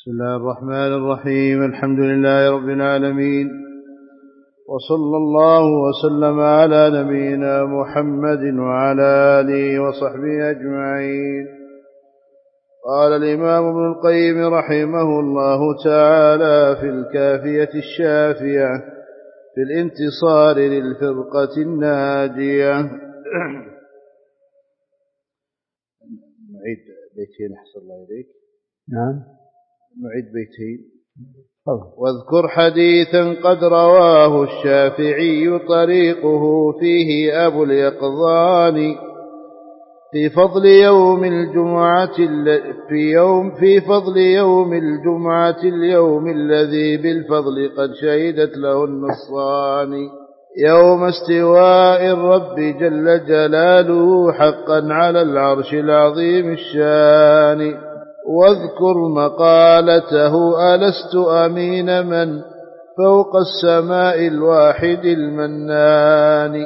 بسم الله الرحمن الرحيم. الحمد لله رب العالمين، وصلى الله وسلم على نبينا محمد وعلى آله وصحبه أجمعين. قال الإمام ابن القيم رحمه الله تعالى في الكافية الشافية في الانتصار للفرقة الناجية. نعيد بيتين أحسن الله إليك. نعم، نعيد بيتين. واذكر حديثا قد رواه الشافعي طريقه فيه أبو اليقظان في فضل يوم الجمعة اليوم الذي بالفضل قد شهدت له النصان، يوم استواء الرب جل جلاله حقا على العرش العظيم الشان. واذكر مقالته ألست أمين من فوق السماء الواحد المنان.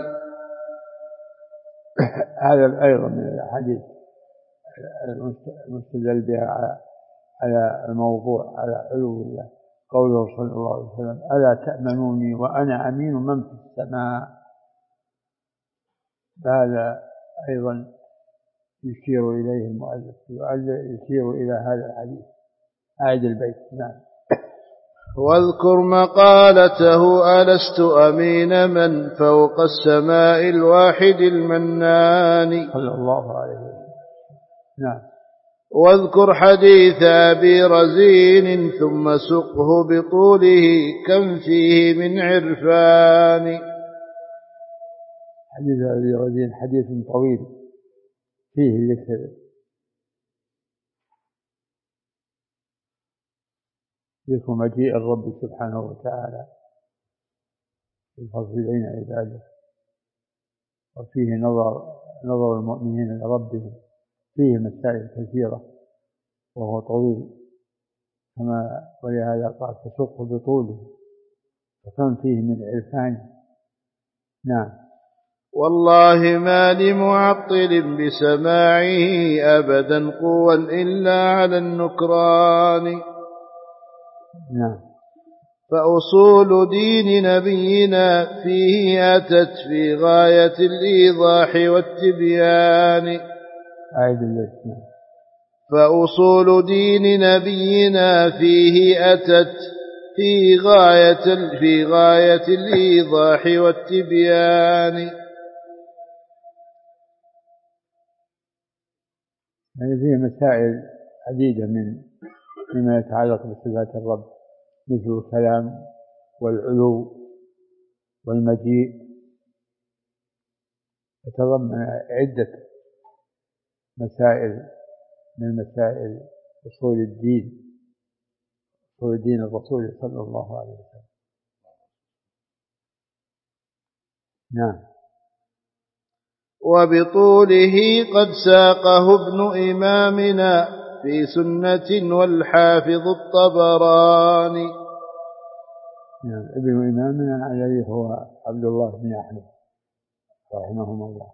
هذا أيضا من الأحاديث المستدل بها على الموضوع على علو الله، قوله صلى الله عليه وسلم: ألا تأمنوني وأنا أمين من في السماء. هذا أيضا يشير إليه المؤلف، يشير إلى هذا الحديث. أعد البيت. نعم. واذكر مقالته ألست أمين من فوق السماء الواحد المنان صلى الله عليه وسلم. نعم. واذكر حديث أبي رزين ثم سقه بطوله كم فيه من عرفان. حديث أبي رزين حديث طويل فيه ذكر مجيء الرب سبحانه وتعالى في الفصل بين عباده، وفيه نظر المؤمنين لربهم، فيه مسائل كثيرة وهو طويل، ولهذا قال تسقه بطوله فكم فيه من عرفان. نعم. والله ما لمعطل بسماعه أبدا قوا إلا على النكران. نعم. فأصول دين نبينا فيه أتت في غاية الإيضاح والتبيان. فأصول دين نبينا فيه أتت في غاية الإيضاح والتبيان. يعني فيه مسائل عديدة مما يتعلق بصفات الرب، مثل الكلام والعلو والمجيء، يتضمن عدة مسائل من مسائل أصول دين الرسول صلى الله عليه وسلم. نعم. وبطوله قد ساقه ابن إمامنا في سنة والحافظ الطبراني. نعم. ابن إمامنا الذي هو عبد الله بن أحمد رحمهم الله،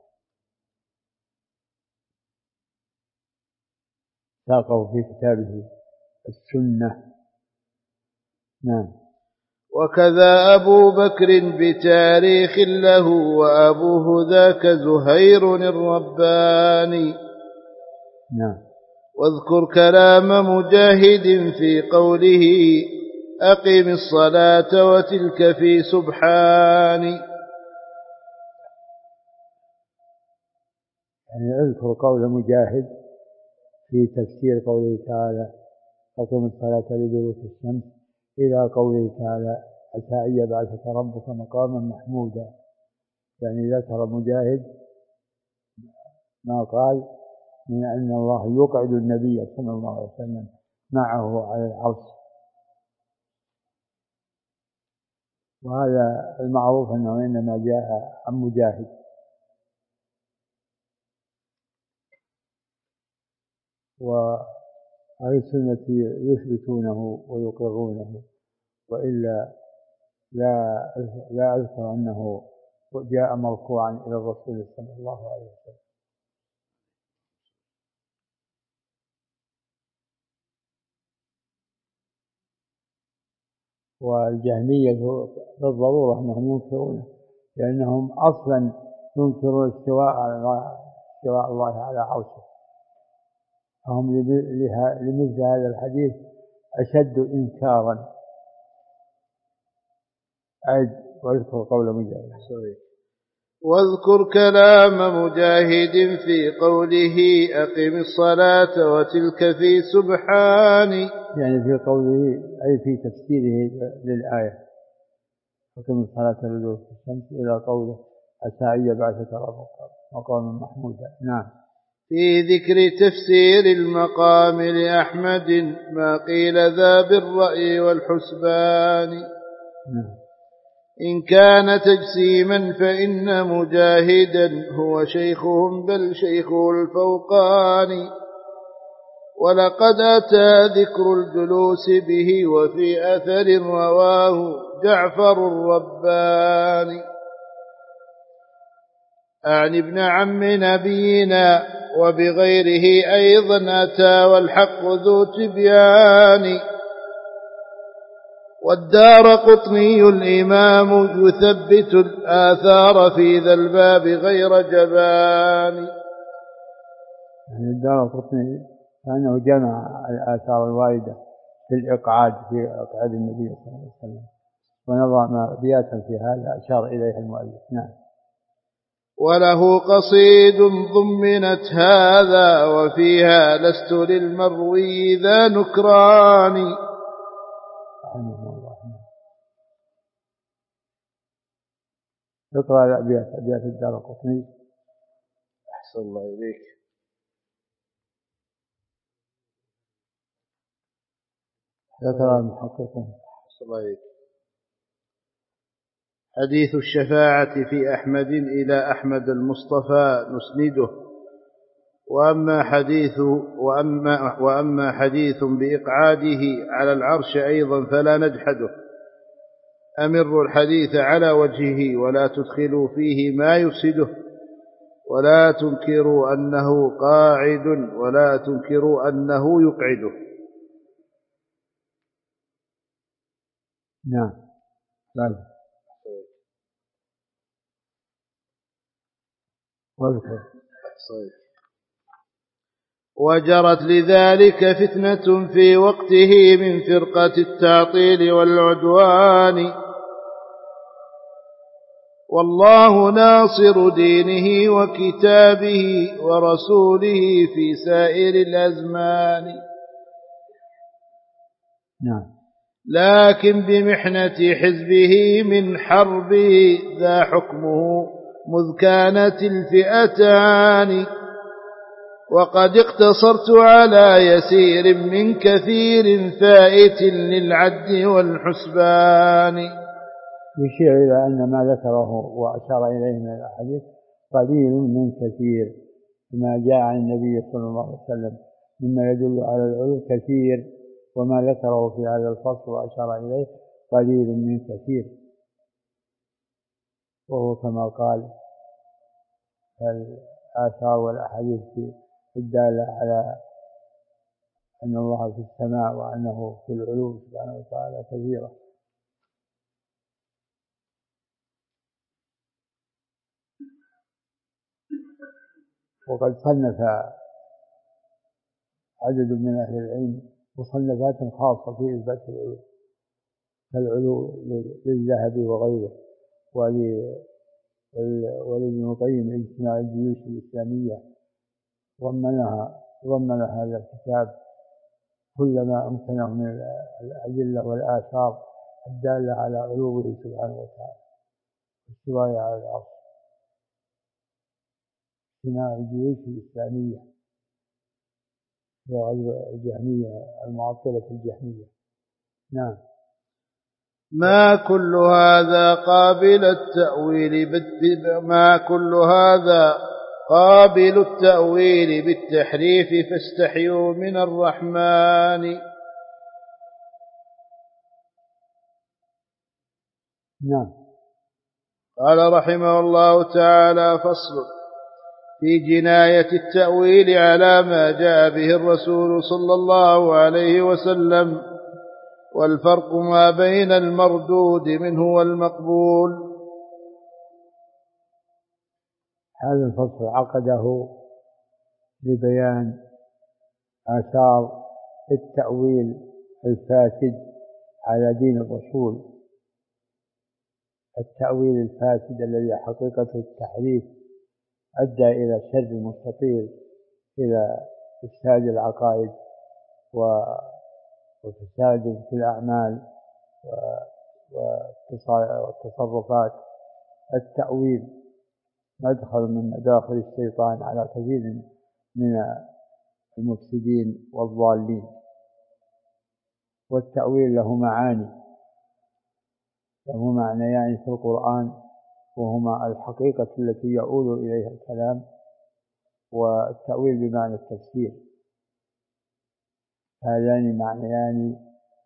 ساقه في كتابه السنة. نعم. وكذا أبو بكر بتاريخ له وأبوه ذاك زهير الرباني. نعم. واذكر كلام مجاهد في قوله أقم الصلاة وتلك في سبحان. يعني اذكر قول مجاهد في تفسير قوله تعالى أقم الصلاة لدلوك الشمس إلى قوله تعالى عسى أن يبعثك ربك مقاما محمودا. يعني ذكر مجاهد ما قال من أن الله يقعد النبي صلى الله عليه وسلم معه على العرش، وهذا المعروف أنه إنما جاء عن مجاهد. وأهل السنة يثبتونه ويقرونه، وإلا لا أذكر أنه جاء مرفوعا إلى الرسول صلى الله عليه وسلم. والجهمية بالضرورة أنهم ينكرونه، لأنهم أصلا ينكرون استواء الله على عرشه، فهم لمثل هذا الحديث أشد إنكارا. أعد واذكر قول مجاهد. واذكر كلام مجاهد في قوله أقم الصلاة وتلك في سبحان، يعني في قوله أي في تفسيره للآية أقم الصلاة لدلوك الشمس إلى قوله عسى أن يبعثك ربك مقاما محمودا. نعم. في ذكر تفسير المقام لأحمد ما قيل ذا بالرأي والحسبان. نعم. إن كان تجسيما فإن مجاهدا هو شيخهم بل شيخه الفوقاني، ولقد أتى ذكر الجلوس به وفي أثر رواه جعفر الرباني. أعني ابن عم نبينا وبغيره أيضا أتى والحق ذو تبيان. والدارقطني الإمام يثبت الآثار في ذا الباب غير جبان. يعني الدارقطني كأنه جمع الآثار الواردة في الإقعاد في إقعاد النبي صلى الله عليه وسلم، ونظم أبياتا في هذا أشار إليها المؤلف. نعم. وله قصيد ضمنت هذا وفيها لست للمروي ذا نكران. اقرأ أبيات الدارقطني. أحسن الله إليك. ذكر المحققون. أحسن الله إليك. حديث الشفاعة في أحمد إلى أحمد المصطفى نسنده، وأما حديث بإقعاده على العرش أيضا فلا نجحده. أمروا الحديث على وجهه ولا تدخلوا فيه ما يفسده، ولا تنكروا أنه قاعد ولا تنكروا أنه يقعده. نعم. لا. وجرت لذلك فتنة في وقته من فرقة التعطيل والعدوان، والله ناصر دينه وكتابه ورسوله في سائر الأزمان. نعم. لكن بمحنة حزبه من حربه ذا حكمه مذ كانت الفئتان، وقد اقتصرت على يسير من كثير فائت للعد والحسبان. يشير إلى أن ما ذكره وأشار إليه من الأحاديث قليل من كثير، ما جاء عن النبي صلى الله عليه وسلم مما يدل على العلو كثير، وما ذكره في هذا الفصل وأشار إليه قليل من كثير، وهو كما قال الآثار والأحاديث الدالة على أن الله في السماء وأنه في العلو سبحانه وتعالى كثيرة. وقد صنف عدد من أهل العلم مصنفات خاصة في إثبات العلو، كالعلو للذهب وغيره، ولابن القيم اجتماع الجيوش الإسلامية ضمن هذا الكتاب كل ما أمكنه من الأدلة والآثار الدالة على علوه سبحانه وتعالى واستوائه على العرش. اجتماع الجيوش الإسلامية في غزو الجهمية المعطلة الجهمية. نعم. ما كل هذا قابل التأويل بالتحريف فاستحيوا من الرحمن. نعم. قال رحمه الله تعالى: فصل في جناية التأويل على ما جاء به الرسول صلى الله عليه وسلم، والفرق ما بين المردود منه والمقبول. هذا الفصل عقده لبيان آثار التأويل الفاسد على دين الرسول، التأويل الفاسد الذي حقيقته التحريف أدى إلى شر مستطير، إلى إفساد العقائد وفساد في الأعمال والتصرفات. التأويل مدخل من مداخل الشيطان على كثير من المفسدين والضالين. والتأويل له معنيان في القرآن، وهما الحقيقة التي يؤول إليها الكلام، والتأويل بمعنى التفسير. هذان معنيان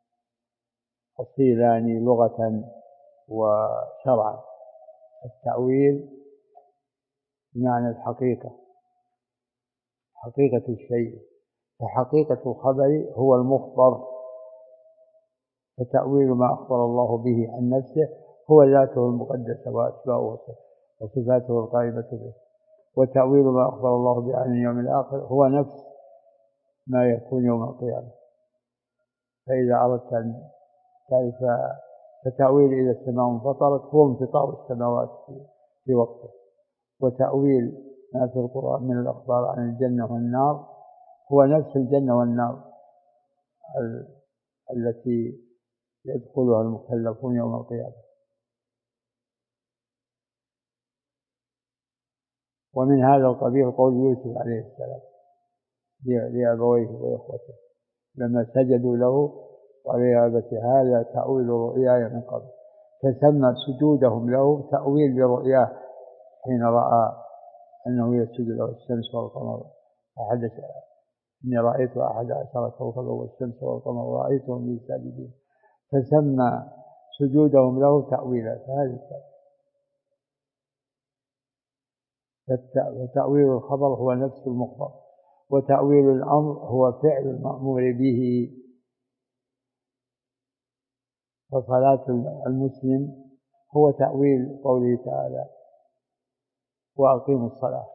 أصيلان لغة وشرعا. التأويل بمعنى الحقيقة، حقيقة الشيء، فحقيقة الخبر هو المخبر، فتأويل ما أخبر الله به عن نفسه هو ذاته المقدسة وأسماؤه وصفاته القائمة به. وتأويل ما أخبر الله به عن اليوم الآخر هو نفس ما يكون يوم القيامة. فإذا أردت أن تعرف فتأويل إذا السماء انفطرت هو انفطار السماوات في وقته. وتأويل ما في القرآن من الأخبار عن الجنة والنار هو نفس الجنة والنار التي يدخلها المكلفون يوم القيامة. ومن هذا القبيل قول يوسف عليه السلام لأبويه وإخوته لما سجدوا له قال يا أبت هذا تأويل رؤياي من قبل، فسمى سجودهم له تأويل لرؤياه حين رأى أنه يسجد له الشمس والقمر، فحدث إني رأيت 11 كوكبا والشمس والقمر رأيتهم لي ساجدين، فسمى سجودهم له تأويلا. فهذا فتأويل الخبر هو نفس المخبر، وتأويل الأمر هو فعل المأمور به. فصلاة المسلم هو تأويل قوله تعالى وأقيموا الصلاة.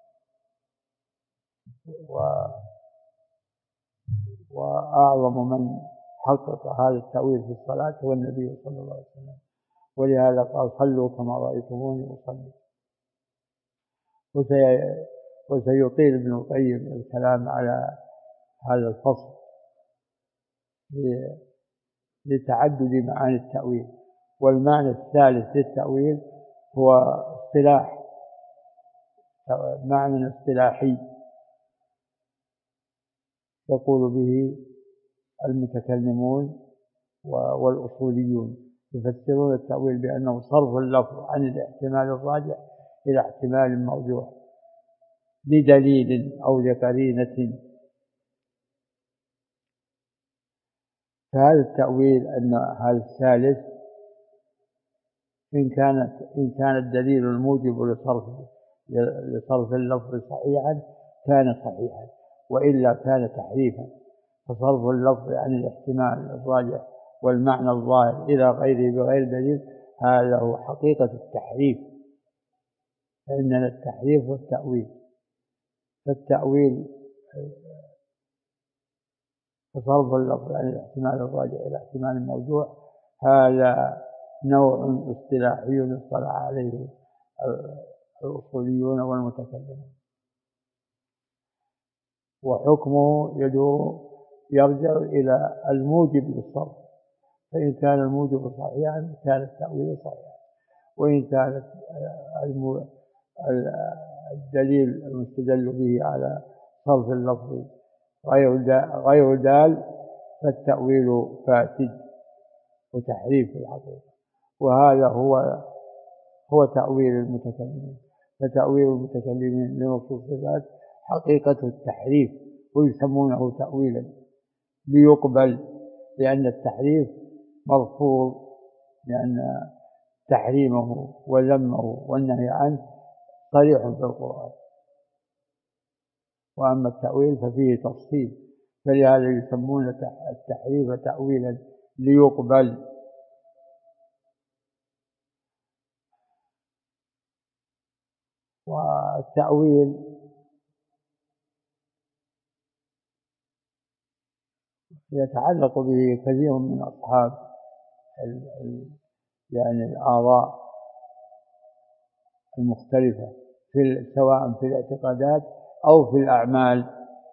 وأعظم من حقق هذا التأويل في الصلاة هو النبي صلى الله عليه وسلم، ولهذا قال صلوا كما رأيتموني أصلي. وسيطيل ابن القيم الكلام على هذا الفصل لتعدد معاني التأويل. والمعنى الثالث للتأويل هو اصطلاح، معنى اصطلاحي يقول به المتكلمون والأصوليون، يفسرون التأويل بأنه صرف اللفظ عن الاحتمال الراجح إلى احتمال مرجوح لدليل أو لقرينة. فهذا التأويل أن هذا الثالث إن كان الدليل الموجب لصرف اللفظ صحيحا كان صحيحا، وإلا كان تحريفا. فصرف اللفظ عن الاحتمال الراجح والمعنى الظاهر إلى غيره بغير دليل هذا هو حقيقة التحريف. فإننا التحريف والتأويل. فالتأويل فصرف اللفظ عن الاحتمال الراجح إلى احتمال المرجوح هذا نوع اصطلاحي اصطلح عليه الأصوليون والمتكلمون، وحكمه يرجع إلى الموجب للصرف. فإن كان الموجب صحيحا كان التأويل صحيحا، وإن كان الدليل المستدل به على صرف اللفظ غير دال فالتأويل فاسد وتحريف في الحقيقة. وهذا هو تأويل المتكلمين. فتأويل المتكلمين لنصوص الصفات حقيقة التحريف، ويسمونه تأويلا ليقبل، لأن التحريف مرفوض، لأن تحريمه وذمه والنهي عنه صريح في القرآن. وأما التأويل ففيه تفصيل، فلهذا يسمون التحريف تأويلا ليقبل. والتأويل يتعلق به كثير من أصحاب يعني الآراء المختلفة سواء في الاعتقادات أو في الأعمال.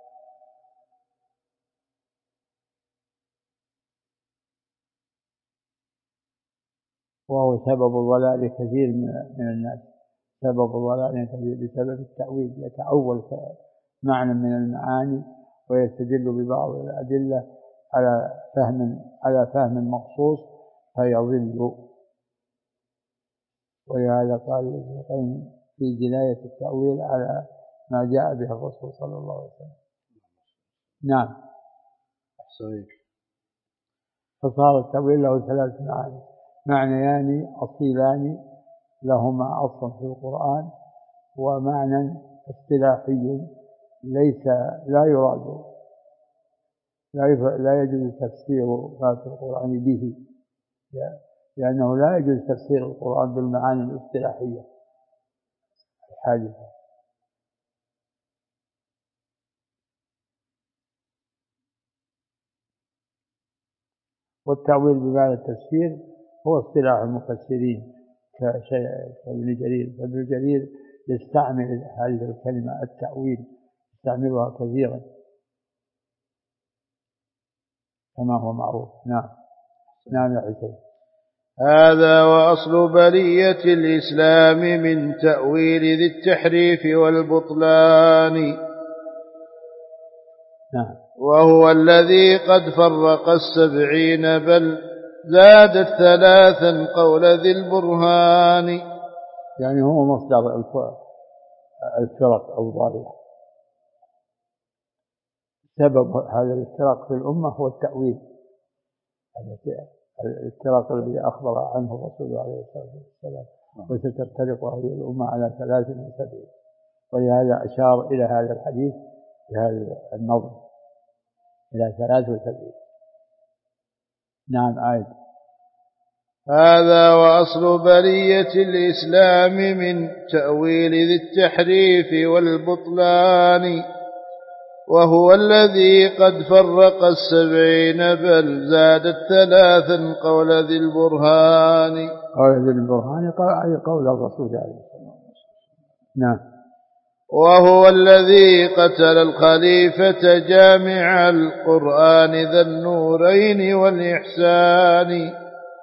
وهو سبب ضلال كثير من الناس، سبب ضلال كثير بسبب التأويل. يتأول معنى من المعاني ويستدل ببعض الأدلة على فهم مخصوص فيضل. ولهذا قال ابن القيم في جناية التأويل على ما جاء به الرسول صلى الله عليه وسلم. نعم. فصار التأويل له 3 معاني: معنيان أصيلان لهما أصل في القرآن، ومعنى اصطلاحي لا يراد لا يجوز تفسير ما في القرآن به، لأنه لا يجوز تفسير القرآن بالمعاني الاصطلاحية الحادثة. والتأويل بمعنى التفسير هو اصطلاح المفسرين كابن جرير. فابن جرير يستعمل هذه الكلمة التأويل، يستعملها كثيرا كما هو معروف. نعم. نعم يا حسين. هذا وأصل بلية الإسلام من تأويل ذي التحريف والبطلان. نعم. وهو الذي قد فرق 70 بل زادت 3 قول ذي البرهان. يعني هو مصدر الفرق الضالة. سبب هذا الافتراق في الأمة هو التأويل، الافتراق الذي أخبر عنه الرسول عليه الصلاة والسلام. وستفترق هذه الأمة على 73. ولهذا أشار إلى هذا الحديث بهذا النظم إلى 73. نعم. آية. هذا وأصل بلية الإسلام من تأويل ذي التحريف والبطلان. وهو الذي قد فرق 70 بل زادت 3 قول ذي البرهان. قول ذي البرهان قول الرسول عليه الصلاة والسلام. نعم. وهو الذي قتل الخليفة جامع القرآن ذا النورين والإحسان.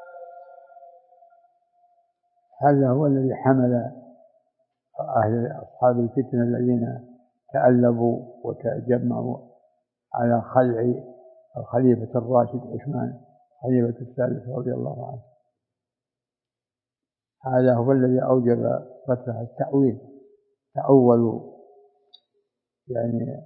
هذا هو الذي حمل أصحاب الفتنة الذين تألبوا وتجمعوا على خلع الخليفة الراشد عثمان خليفة الثالث رضي الله عنه. هذا هو الذي أوجب قتله التأويل. تأولوا يعني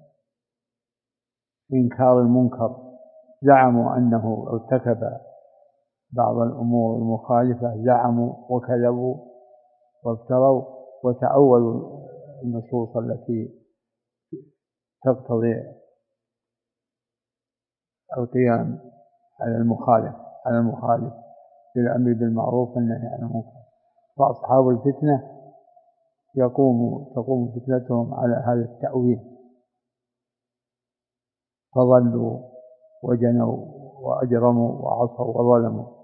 إنكار المنكر، زعموا أنه ارتكب بعض الأمور المخالفة، زعموا وكذبوا وافتروا وتأولوا النصوص التي تقتضي القيام على المخالف بالأمر بالمعروف والنهي عن المنكر. فأصحاب الفتنة تقوم فتنتهم على هذا التأويل، فضلوا وجنوا وأجرموا وعصوا وظلموا.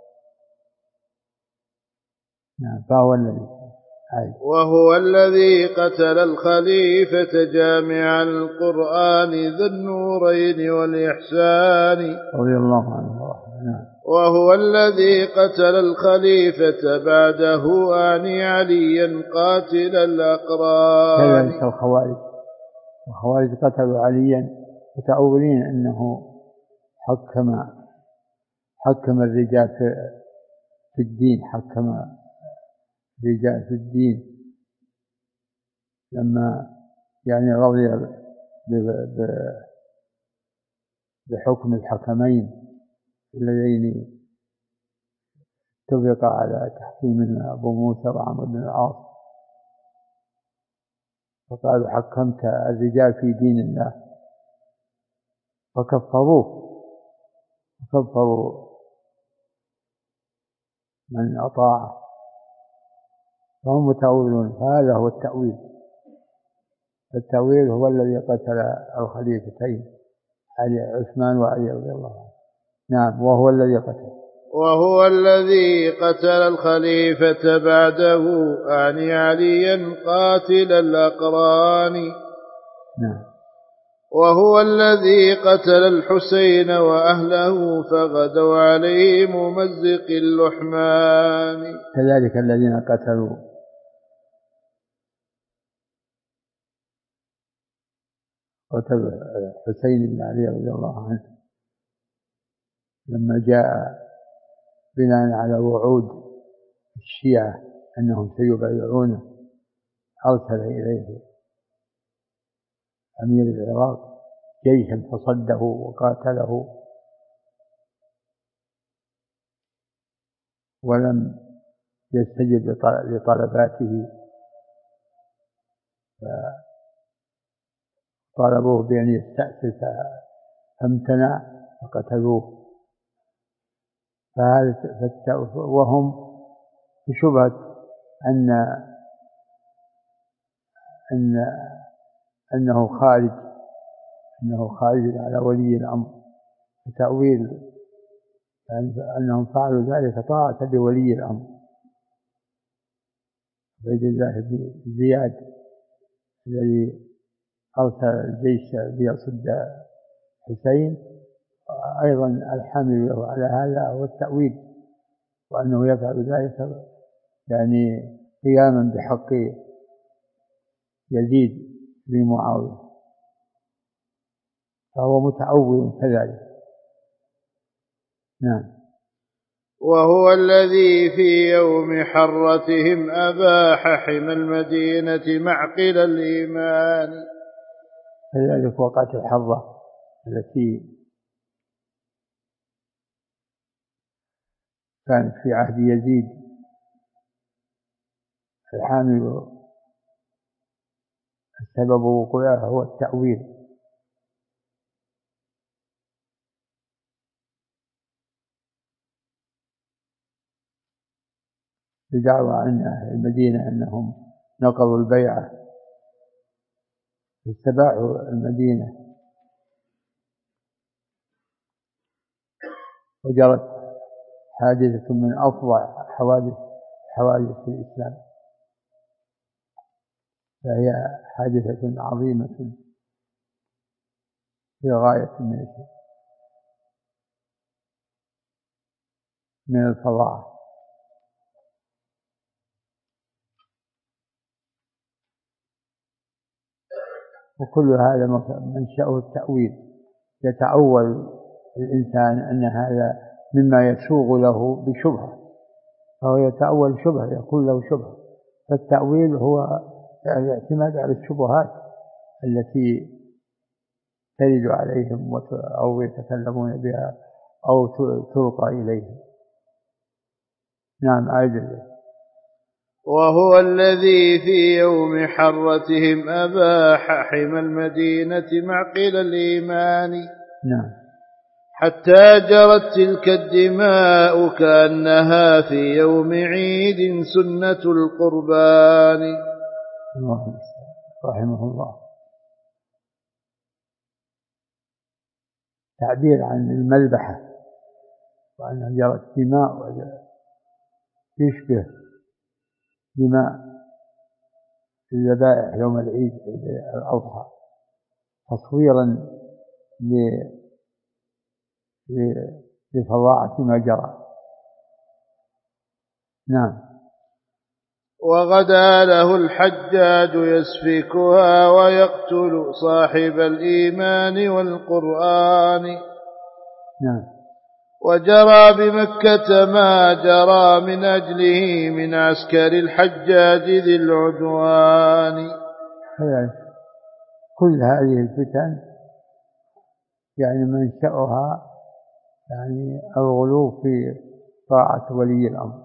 نعم. فهو الذي وهو الذي قتل الخليفة جامع القرآن ذا النورين والإحسان رضي الله عنه. نعم. وهو الذي قتل الخليفة بعده آني عليا قاتل الأقران. كذلك الخوارج قتلوا عليا متأولين أنه حكم الرجال في الدين، حكم الرجال في الدين لما يعني رضي بحكم الحكمين اللذين اتفق على تحكيم أبو موسى وعمرو بن العاص، فقالوا حكمت الرجال في دين الله، فكفروا من أطاعه، فهم متأولون. فهذا هو التأويل. التأويل هو الذي قتل الخليفتين عثمان وعلي رضي الله عنه. نعم، وهو الذي قتل الخليفة بعده، أعني عليا قاتل الأقران. نعم. وهو الذي قتل الحسين وأهله، فغدوا عليه ممزق اللحمان. كذلك الذين قتلوا الحسين بن علي رضي الله عنه لما جاء بناء على وعود الشيعة أنهم سيبايعونه، أرسل إليه أمير العراق جيشا فصده وقاتله، ولم يستجب لطلباته، فطالبوه بأن يستأسل فامتنع فقتلوه. وهم بشبهة أنه خارج على ولي الأمر، وتأويل يعني أنهم فعلوا ذلك طاعة لولي الأمر عبيد الله بن زياد الذي أرسل الجيش ليصد حسين. أيضا الحامل له على هذا هو التأويل، وأنه يفعل ذلك يعني قياما بحق يزيد بن معاوية، فهو متأول كذلك. نعم. وهو الذي في يوم حرتهم أباح حمى المدينة معقل الإيمان. كذلك وقعت الحرة التي كانت في عهد يزيد، الحامل سبب وقوعها هو التأويل، بدعوى عن أهل المدينة أنهم نقضوا البيعة استباحوا المدينة، وجرت حادثة من أفظع حوادث الإسلام، فهي حادثة عظيمة في غاية من الفظاعة. وكل هذا منشأه التأويل. يتأول الإنسان أن هذا مما يسوغ له بشبهة، فهو يتأول شبهة، يكون له شبهة. فالتأويل هو الاعتماد على الشبهات التي ترد عليهم أو يتكلمون بها أو تلقى إليهم. نعم، عاجل. وهو الذي في يوم حرتهم أباح حمى المدينة معقل الإيمان. نعم. حتى جرت تلك الدماء كأنها في يوم عيد سنة القربان. الله رحمه الله. تعبير عن المذبحة وأنها جرت دماء يشبه دماء الذبائح يوم العيد الأضحى، تصويرا لفظاعة ما جرى. نعم. وغدا له الحجاج يسفكها ويقتل صاحب الإيمان والقرآن. نعم. وجرى بمكة ما جرى من أجله من عسكر الحجاج ذي العدوان. كل هذه الفتن يعني منشأها يعني الغلو في طاعة ولي الأمر،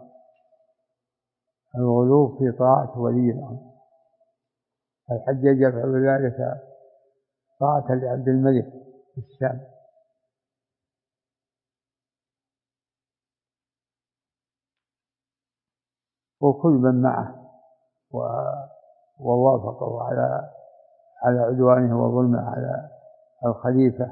الغلو في طاعة ولي الأمر. الحجاج يفعل ذلك طاعة لعبد الملك في الشام. وكل من معه ووافقه على عدوانه وظلمه على الخليفة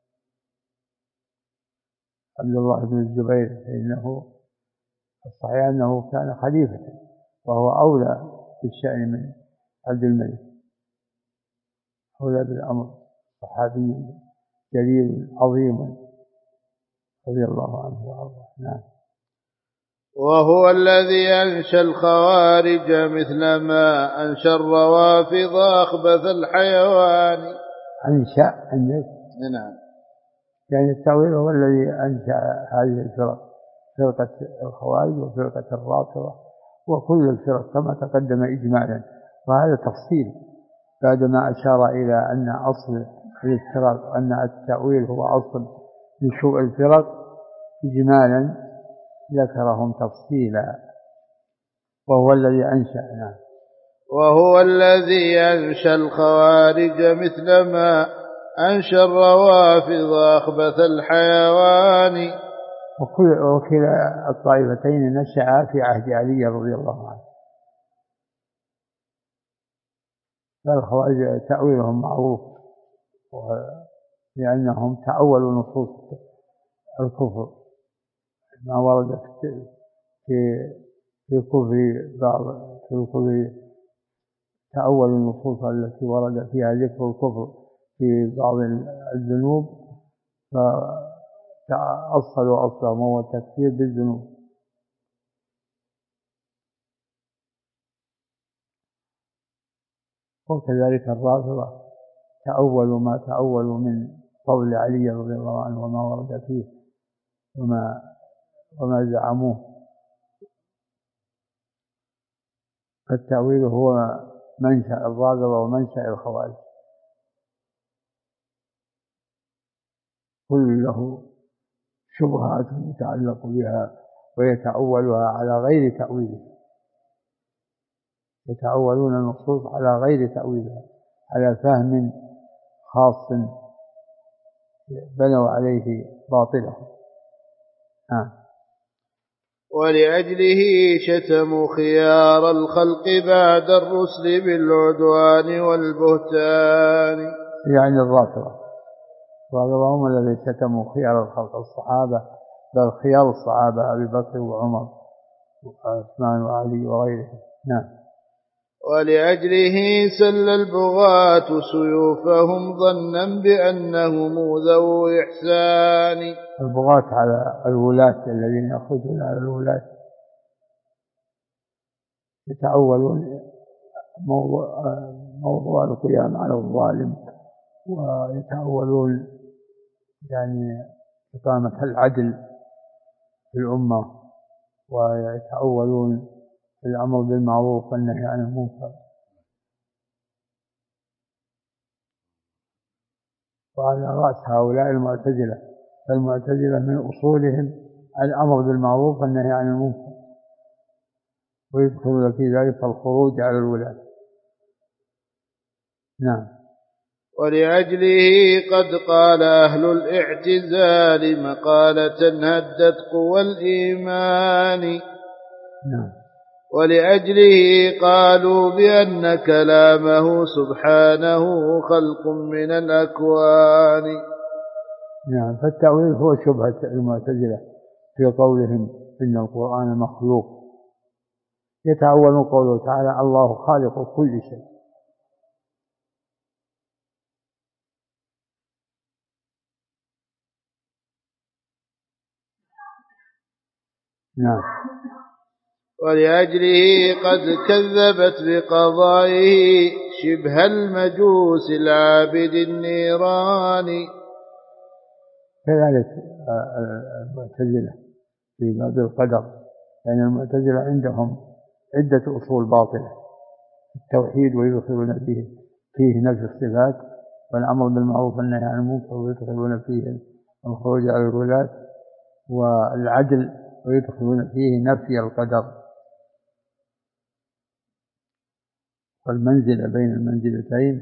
عبد الله بن الزبير، فإنه الصحيح أنه كان خليفة وهو أولى بالشأن من عبد الملك، أولى بالأمر، صحابي جليل عظيم رضي الله عنه وارضاه. نعم. وهو الذي أنشأ الخوارج مثل ما أنشأ الروافض أخبث الحيوان. أنشأ نعم. يعني التأويل هو الذي أنشأ هذه الفرق، فرقة الخوارج وفرقة الرافضة وكل الفرق كما تقدم إجمالا، وهذا تفصيل بعدما أشار إلى أن أصل الافتراق أن التأويل هو أصل نشوء الفرق إجمالا ذكرهم تفصيلا. وهو الذي أنشأ. نعم. وهو الذي أنشأ الخوارج مثل ما أنشأ الروافض أخبث الحيوان. وكلا الطائفتين نشأ في عهد علي رضي الله عنه، فالخوارج تأويلهم معروف لأنهم تأولوا نصوص الكفر، ما ورد في الكفر تأول النصوص التي ورد فيها ذكر الكفر في بعض الذنوب، فأصلوا أصلهم وهو التكفير بالذنوب. وكذلك الرافضة تأولوا ما تأولوا من قول علي رضي الله عنه وما ورد فيه وما زعموه. فالتأويل هو منشأ الرافضة ومنشأ الخوارج، كل له شبهات يتعلق بها ويتأولها على غير تأويله، يتأولون النصوص على غير تأويلها، على فهم خاص بنوا عليه باطله. ولأجله شتموا خيار الخلق بعد الرسل بالعدوان والبهتان. يعني الرافضة هم الذين شتموا خيار الخلق، الصحابة، بل خيار الصحابة أبي بكر وعمر وعثمان وعلي وغيرهم. نعم. ولأجله سل البغاة سيوفهم ظنا بأنهم ذو إحسان. البغاة على الولاة الذين يخرجون على الولاة يتأولون موضوع القيام على الظالم، ويتأولون يعني إقامة العدل في الأمة، ويتأولون الأمر بالمعروف والنهي عن المنكر. وعلى رأس هؤلاء المعتزلة، فالمعتزلة من أصولهم الأمر بالمعروف والنهي عن المنكر، ويدخل في ذلك الخروج على الولاة. نعم. ولأجله قد قال أهل الاعتزال مقالة هدت قوى الإيمان. نعم. ولأجله قالوا بأن كلامه سبحانه خلق من الأكوان. نعم. فالتأويل هو شبهة المعتزلة في قولهم إن القرآن مخلوق، يتأولون قوله تعالى الله خالق كل شيء. نعم. ولأجله قد كذبت بقضائه شبه المجوس العابد النيران. كذلك المعتزلة في باب القدر، لأن المعتزلة عندهم عدة أصول باطلة: التوحيد ويدخلون فيه نفي الصفات، والأمر بالمعروف والنهي عن المنكر ويدخلون فيه الخروج على الولاة، والعدل ويدخلون فيه نفي القدر، والمنزلة بين المنزلتين،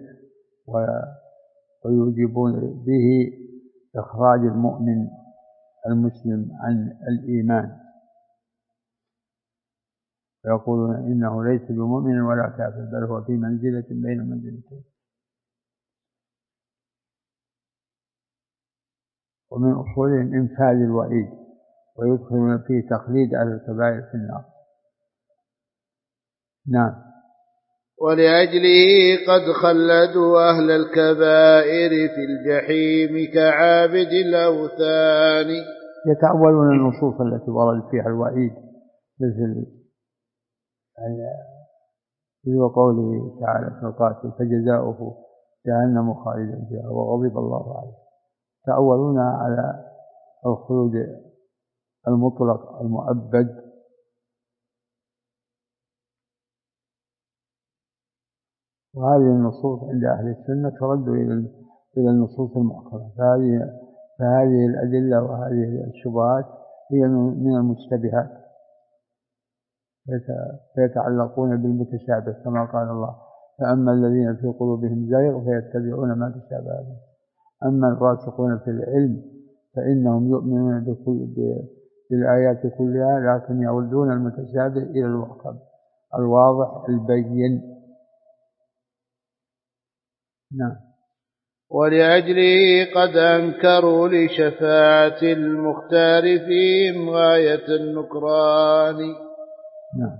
ويوجبون به إخراج المؤمن المسلم عن الإيمان، ويقولون إنه ليس بمؤمن ولا كافر بل هو في منزلة بين منزلتين. ومن أصولهم إنفاذ الوعيد ويدخلون فيه تخليد على الكبائر في النار. نعم. ولأجله قد خلدوا أهل الكبائر في الجحيم كعابد الأوثان. يتأولون النصوص التي ورد فيها الوعيد مثل قوله تعالى في القاتل فجزاؤه جهنم خالدا فيها وغضب الله عليه. يتأولون على الخلود المطلق المؤبد، وهذه النصوص عند أهل السنة ترد إلى النصوص المحكمة. فهذه الأدلة وهذه الشبهات هي من المشتبهات، فيتعلقون بالمتشابه كما قال الله فأما الذين في قلوبهم زيغ فيتبعون ما تشابه منه، أما الراسخون في العلم فإنهم يؤمنون بالآيات كلها لكن يردون المتشابه إلى المحكم الواضح البين. نعم. ولأجله قد أنكروا لشفاعة المختار فيهم غاية النكران. نعم.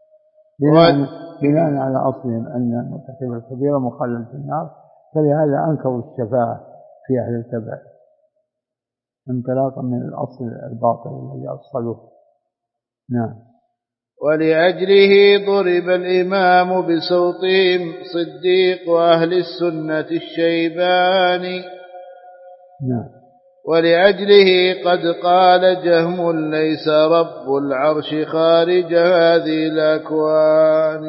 بناء على أصلهم أن مرتكب الكبيرة مخلد في النار، فلهذا أنكروا الشفاعة في أهل الكبائر انطلاقا من الأصل الباطل الذي أصلوه. نعم. ولأجله ضرب الإمام بصوتهم صديق وأهل السنة الشيباني. نعم. ولأجله قد قال جهم ليس رب العرش خارج هذه الأكوان،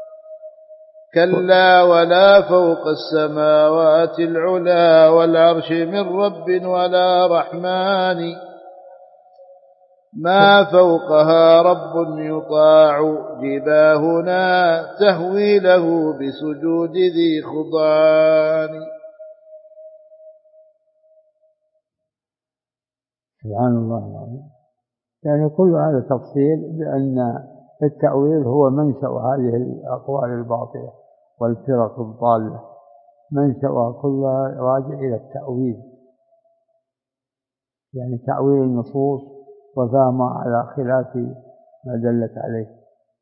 كلا ولا فوق السماوات العلا والعرش من رب ولا رحمن، ما فوقها رب يطاع جباهنا تهوي له بسجود ذي خضعان. سبحان الله العظيم. يعني كل هذا تفصيل بأن التأويل هو منشأ هذه الأقوال الباطلة والفرق الضالة، منشأها كلها راجع إلى التأويل، يعني تأويل النصوص وفهمها على خلاف ما دلت عليه.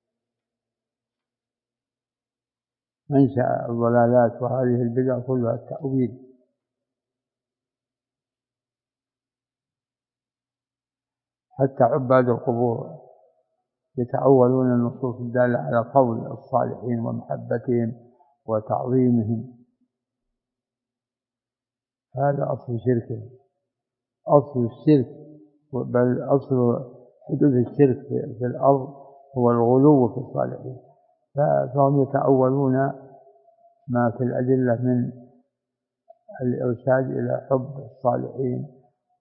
منشأ الضلالات وهذه البدع كلها التأويل. حتى عباد القبور يتأولون النصوص الدالة على قول الصالحين ومحبتهم وتعظيمهم. هذا أصل شركهم، أصل الشرك، بل أصل حدوث الشرك في الأرض هو الغلو في الصالحين. فهم يتأولون ما في الأدلة من الإرشاد إلى حب الصالحين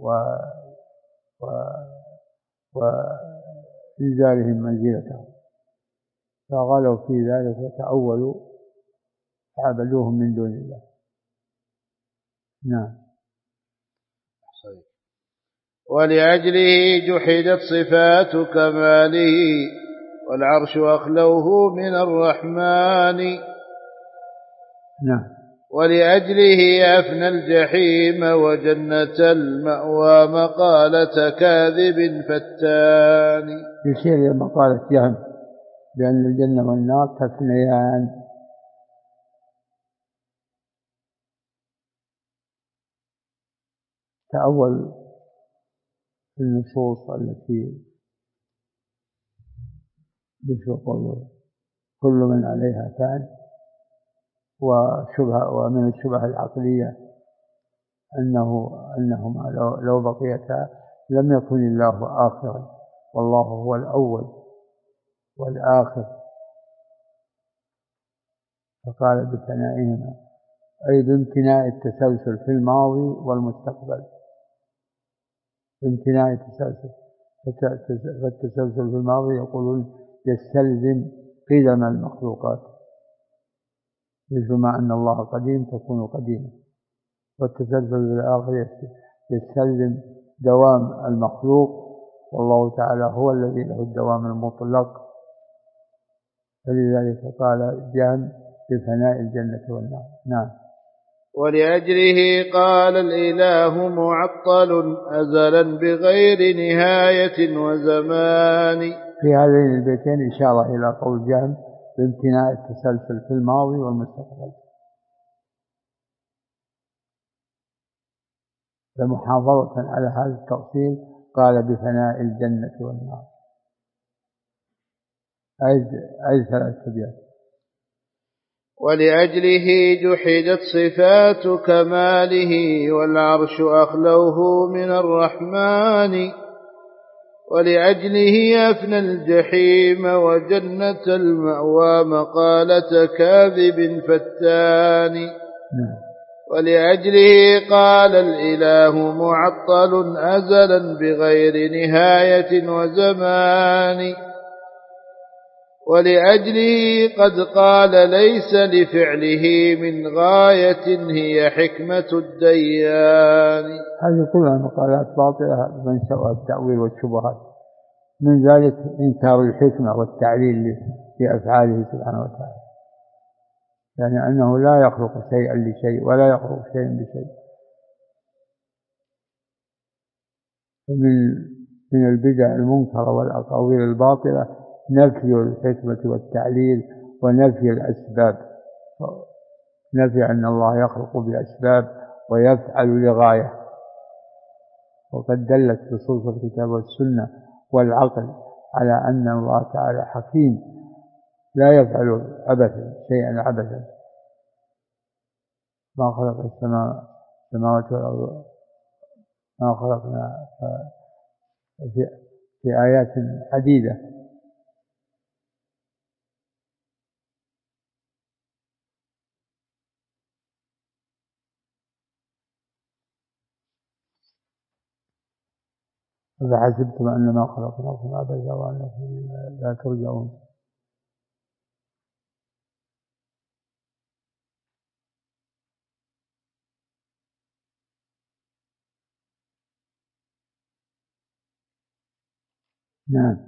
وإنزالهم منزلتهم، فغلوا في ذلك وتأولوا فعبدوهم من دون الله. نعم. ولأجله جحدت صفات كماله والعرش أخلوه من الرحمن. نعم. ولأجله أفنى الجحيم وجنة المأوى مقالة كاذب فتان. يشير إلى مقالة جهم بأن الجنة والنار تفنيان. تأول النصوص التي مثل قوله كل من عليها فان، ومن الشبهة العقلية أنهما لو بقيتا لم يكن الله آخرا والله هو الأول والآخر، فقال بثنائهما أي بامتناع التسلسل في الماضي والمستقبل، بامتناع التسلسل. فالتسلسل في الماضي يقولون يستلزم قدم المخلوقات، مثل ما أن الله قديم تكون قديما، والتسلسل في الآخر يستلزم دوام المخلوق، والله تعالى هو الذي له الدوام المطلق فلذلك قال جهم بفناء الجنة والنار. نعم. ولأجله قال الإله معطل أزلا بغير نهاية وزمان. في هذين البيتين إشارة إلى قول جهم بامتناع التسلسل في الماضي والمستقبل، فمحافظة على هذا التأصيل قال بفناء الجنة والنار. أي 3 أبيات. ولأجله جحدت صفات كماله والعرش أخلوه من الرحمن. ولأجله أفنى الجحيم وجنة المأوى مقالة كاذب فتان. ولأجله قال الإله معطل أزلا بغير نهاية وزمان. ولأجله قد قال ليس لفعله من غاية هي حكمة الديان. هذه كلها مقالات باطلة منشأها التأويل والشبهات، من ذلك إنكار الحكمة والتعليل لأفعاله سبحانه وتعالى، يعني أنه لا يخلق شيئا لشيء ولا يخلق شيئا بشيء. من البدع المنكرة والأقاويل الباطلة نفي الحكمة والتعليل ونفي الأسباب، نفي أن الله يخلق بأسباب ويفعل لغاية. وقد دلت نصوص الكتاب والسنة والعقل على أن الله تعالى حكيم لا يفعل عبثا شيئا عبثا. ما خلق السماوات والأرض ما خلقنا في آيات عديدة. فحسبتم أنما خلقناكم عبثا وأنكم لا ترجعون. نعم.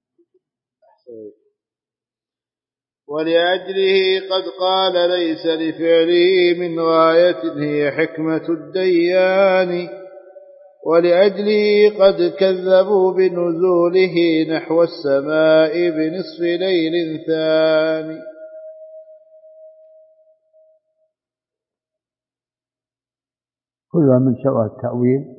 ولأجله قد قال ليس لفعله من غاية هي حكمة الديان. ولأجله قد كذبوا بنزوله نحو السماء بنصف ليل ثاني. كلها من شوى التأويل،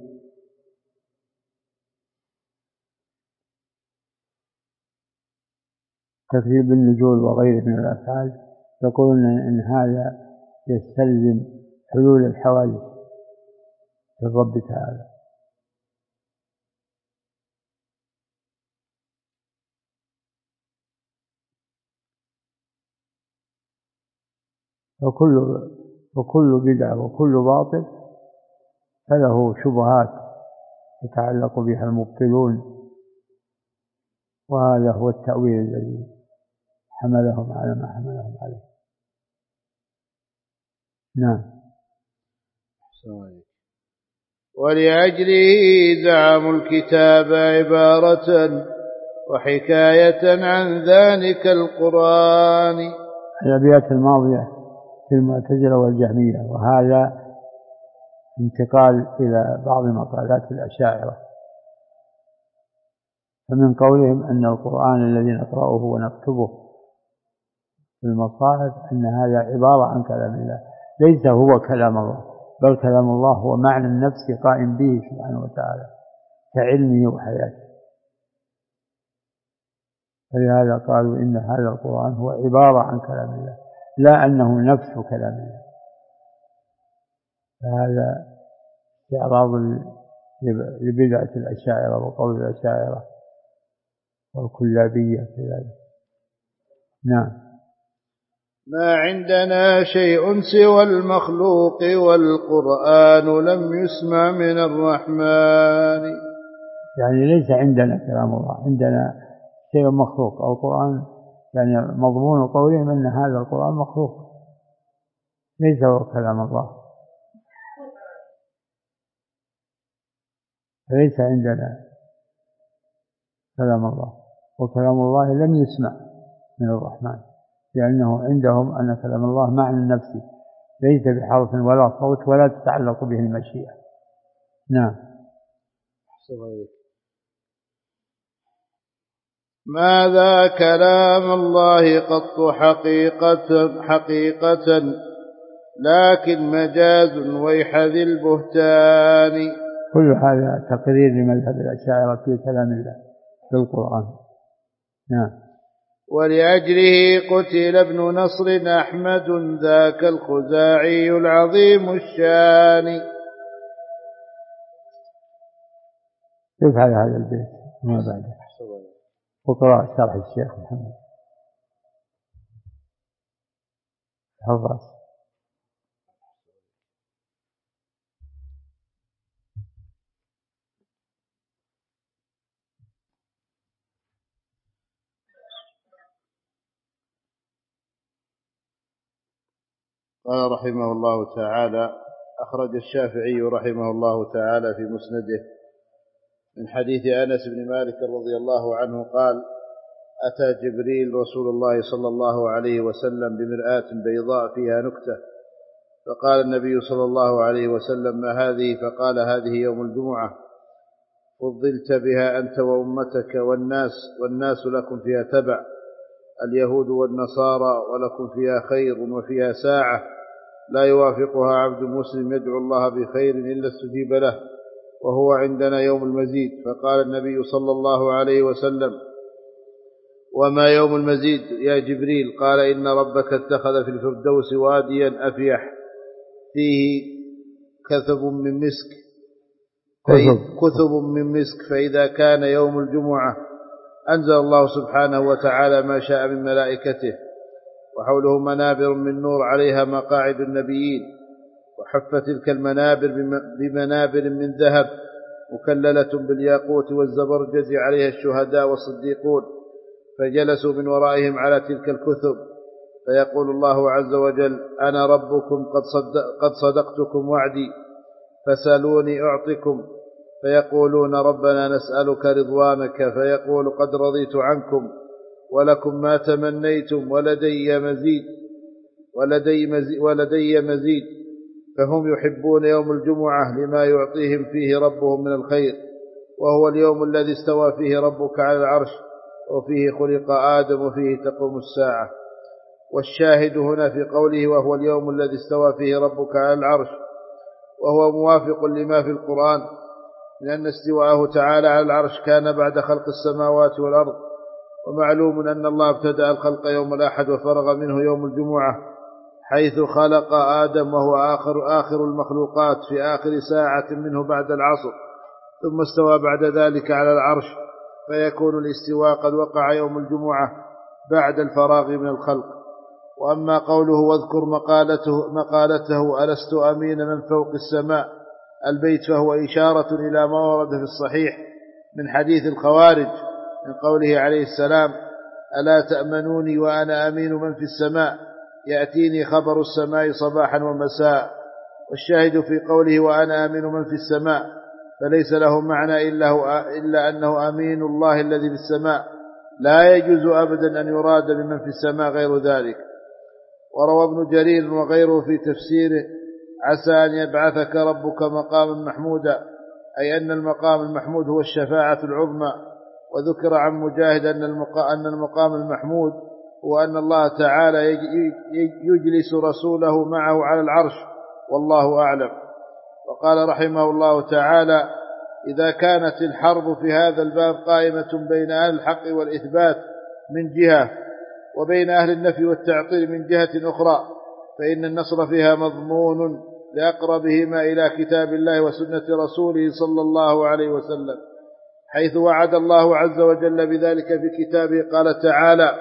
تكذيب النزول وغيره من الأفعال، يقولون إن هذا يستلزم حلول الحوادث للرب تعالى. وكل بدعة وكل باطل فله شبهات يتعلق بها المبطلون، وهذا هو التأويل الذي حملهم على ما حملهم عليه. نعم. ولأجله زعموا الكتاب عبارة وحكاية عن ذلك القرآن. الأبيات الماضية في المعتزلة والجهمية، وهذا انتقال إلى بعض مقالات الأشاعرة. فمن قولهم أن القرآن الذي نقرأه ونكتبه في المصاحف أن هذا عبارة عن كلام الله، ليس هو كلام الله، بل كلام الله هو معنى النفس قائم به سبحانه وتعالى كعلمه وحياته. فلهذا قالوا إن هذا القرآن هو عبارة عن كلام الله، لا أنه نفس كلام الله. فهذا استعراض لبدعة الأشاعرة وقول الأشاعرة والكلابية كذلك. نعم. ما عندنا شيء سوى المخلوق والقرآن لم يسمع من الرحمن. يعني ليس عندنا كلام الله، عندنا شيء مخلوق. القرآن يعني مضمون قولهم أن هذا القرآن مخلوق، ليس هو كلام الله، فليس عندنا كلام الله، وكلام الله لم يسمع من الرحمن. لأنه عندهم أن كلام الله معنى نفسي ليس بحرف ولا صوت ولا تتعلق به المشيئة. نعم. ماذا كلام الله قط حقيقة لكن مجاز ويح ذي البهتان. كل هذا تقرير لمذهب الأشاعرة في كلام الله في القرآن. نعم. ولأجله قتل ابن نصر أحمد ذاك الخزاعي العظيم الشان. كيف هذا البيت وما بعده؟ وقراءة شرح الشيخ محمد حفظ. قال رحمه الله تعالى: أخرج الشافعي رحمه الله تعالى في مسنده من حديث أنس بن مالك رضي الله عنه قال: أتى جبريل رسول الله صلى الله عليه وسلم بمرآة بيضاء فيها نكتة، فقال النبي صلى الله عليه وسلم: ما هذه؟ فقال: هذه يوم الجمعة فضلت بها أنت وأمتك والناس لكم فيها تبع، اليهود والنصارى، ولكم فيها خير وفيها ساعة لا يوافقها عبد مسلم يدعو الله بخير إلا استجيب له، وهو عندنا يوم المزيد. فقال النبي صلى الله عليه وسلم: وما يوم المزيد يا جبريل؟ قال: إن ربك اتخذ في الفردوس واديا أفيح فيه كثب من مسك فإذا كان يوم الجمعة أنزل الله سبحانه وتعالى ما شاء من ملائكته، وحوله منابر من نور عليها مقاعد النبيين، وحفت تلك المنابر بمنابر من ذهب مكللة بالياقوت والزبرجد عليها الشهداء والصديقون، فجلسوا من ورائهم على تلك الكثب، فيقول الله عز وجل: أنا ربكم قد صدقتكم وعدي فسألوني أعطكم، فيقولون: ربنا نسألك رضوانك، فيقول: قد رضيت عنكم ولكم ما تمنيتم ولدي مزيد. فهم يحبون يوم الجمعة لما يعطيهم فيه ربهم من الخير، وهو اليوم الذي استوى فيه ربك على العرش، وفيه خلق آدم، وفيه تقوم الساعة. والشاهد هنا في قوله: وهو اليوم الذي استوى فيه ربك على العرش، وهو موافق لما في القرآن من أن استواءه تعالى على العرش كان بعد خلق السماوات والأرض. ومعلوم أن الله ابتدأ الخلق يوم الأحد وفرغ منه يوم الجمعة، حيث خلق آدم وهو آخر المخلوقات في آخر ساعة منه بعد العصر، ثم استوى بعد ذلك على العرش، فيكون الاستواء قد وقع يوم الجمعة بعد الفراغ من الخلق. وأما قوله: واذكر مقالته ألست أمين من فوق السماء البيت، فهو إشارة إلى ما ورد في الصحيح من حديث الخوارج من قوله عليه السلام: ألا تأمنوني وأنا أمين من في السماء، يأتيني خبر السماء صباحا ومساء. والشاهد في قوله: وأنا أمين من في السماء، فليس له معنى إلا أنه أمين الله الذي في السماء، لا يجوز أبدا أن يراد بمن في السماء غير ذلك. وروى ابن جرير وغيره في تفسيره: عسى أن يبعثك ربك مقاما محمودا، أي أن المقام المحمود هو الشفاعة العظمى. وذكر عن مجاهد أن المقام المحمود هو أن الله تعالى يجلس رسوله معه على العرش، والله أعلم. وقال رحمه الله تعالى: إذا كانت الحرب في هذا الباب قائمة بين أهل الحق والإثبات من جهة، وبين أهل النفي والتعطيل من جهة أخرى، فإن النصر فيها مضمون لأقربهما إلى كتاب الله وسنة رسوله صلى الله عليه وسلم، حيث وعد الله عز وجل بذلك في كتابه. قال تعالى: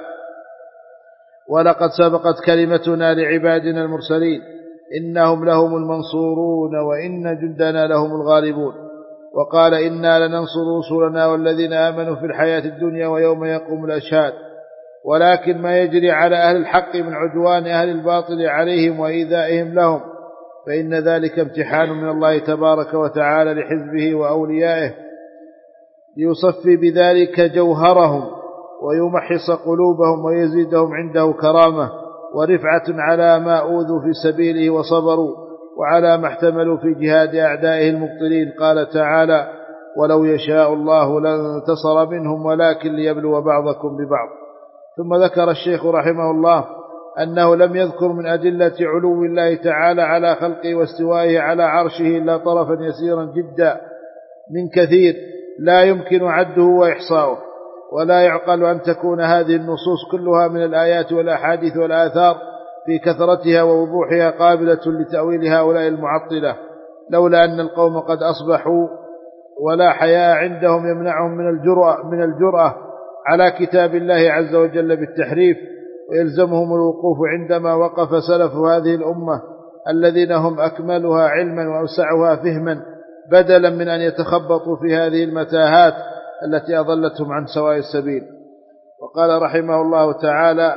ولقد سبقت كلمتنا لعبادنا المرسلين إنهم لهم المنصورون وإن جندنا لهم الغالبون. وقال: إنا لننصر رسلنا والذين آمنوا في الحياة الدنيا ويوم يقوم الأشهاد. ولكن ما يجري على أهل الحق من عدوان أهل الباطل عليهم وإيذائهم لهم، فإن ذلك امتحان من الله تبارك وتعالى لحزبه وأوليائه، ليصفي بذلك جوهرهم ويمحص قلوبهم ويزيدهم عنده كرامة ورفعة على ما أوذوا في سبيله وصبروا وعلى ما احتملوا في جهاد أعدائه المبطلين. قال تعالى: ولو يشاء الله لانتصر منهم ولكن ليبلو بعضكم ببعض. ثم ذكر الشيخ رحمه الله أنه لم يذكر من أدلة علو الله تعالى على خلقه واستوائه على عرشه إلا طرفا يسيرا جدا من كثير لا يمكن عده وإحصاؤه، ولا يعقل أن تكون هذه النصوص كلها من الآيات والأحاديث والآثار في كثرتها ووضوحها قابلة لتأويل هؤلاء المعطلة، لولا أن القوم قد أصبحوا ولا حياء عندهم يمنعهم من الجرأة على كتاب الله عز وجل بالتحريف، ويلزمهم الوقوف عندما وقف سلف هذه الأمة الذين هم أكملها علما وأوسعها فهما، بدلا من أن يتخبطوا في هذه المتاهات التي أضلتهم عن سواء السبيل. وقال رحمه الله تعالى